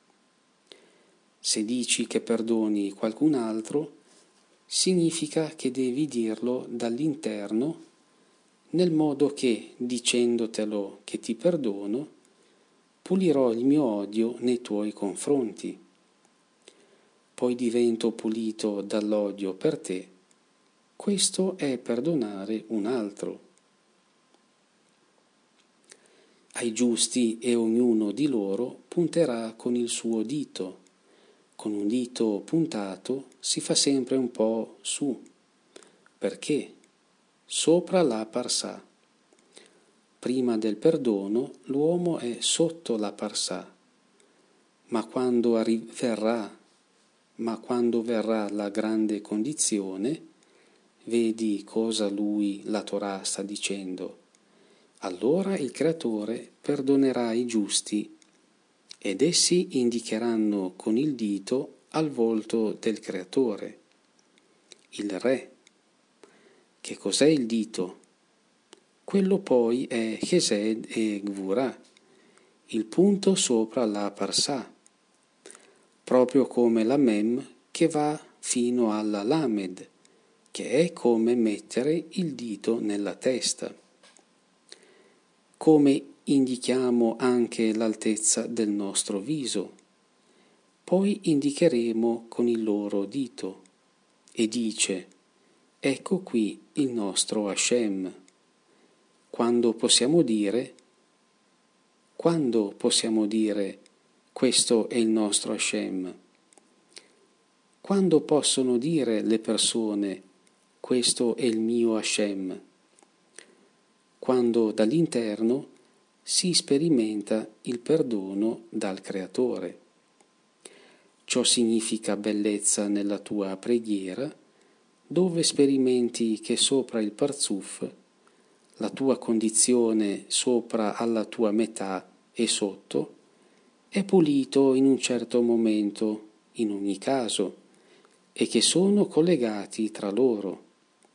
Speaker 1: Se dici che perdoni qualcun altro, significa che devi dirlo dall'interno, nel modo che, dicendotelo che ti perdono, pulirò il mio odio nei tuoi confronti. Poi divento pulito dall'odio per te. Questo è perdonare un altro. Ai giusti e ognuno di loro punterà con il suo dito. Con un dito puntato si fa sempre un po' su. Perché? Sopra la parsà. Prima del perdono l'uomo è sotto la parsà, ma quando verrà la grande condizione, vedi cosa la Torah sta dicendo. Allora il Creatore perdonerà i giusti ed essi indicheranno con il dito al volto del Creatore, il Re. Che cos'è il dito? Quello poi è Chesed e Gvurah, il punto sopra la Parsà, proprio come la Mem che va fino alla Lamed, che è come mettere il dito nella testa. Come indichiamo anche l'altezza del nostro viso. Poi indicheremo con il loro dito e dice: ecco qui il nostro Hashem. Quando possiamo dire questo è il nostro Hashem? Quando possono dire le persone questo è il mio Hashem? Quando dall'interno si sperimenta il perdono dal Creatore. Ciò significa bellezza nella tua preghiera, dove sperimenti che sopra il Parzuf, la tua condizione sopra alla tua metà e sotto, è pulito in un certo momento, in ogni caso, e che sono collegati tra loro.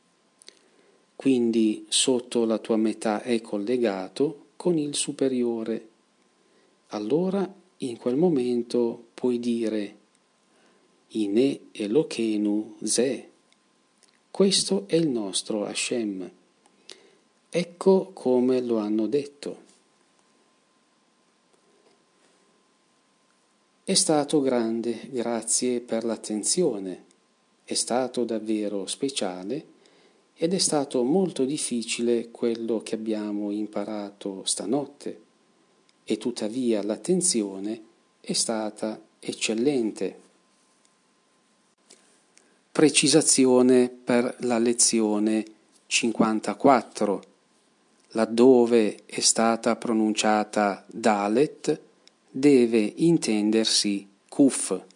Speaker 1: Quindi sotto la tua metà è collegato con il superiore. Allora in quel momento puoi dire Ine Elokeinu Ze. Questo è il nostro Hashem. Ecco come lo hanno detto. È stato grande, grazie per l'attenzione. È stato davvero speciale ed è stato molto difficile quello che abbiamo imparato stanotte. E tuttavia l'attenzione è stata eccellente. Precisazione per la lezione 54, laddove è stata pronunciata Dalet, deve intendersi Kuf.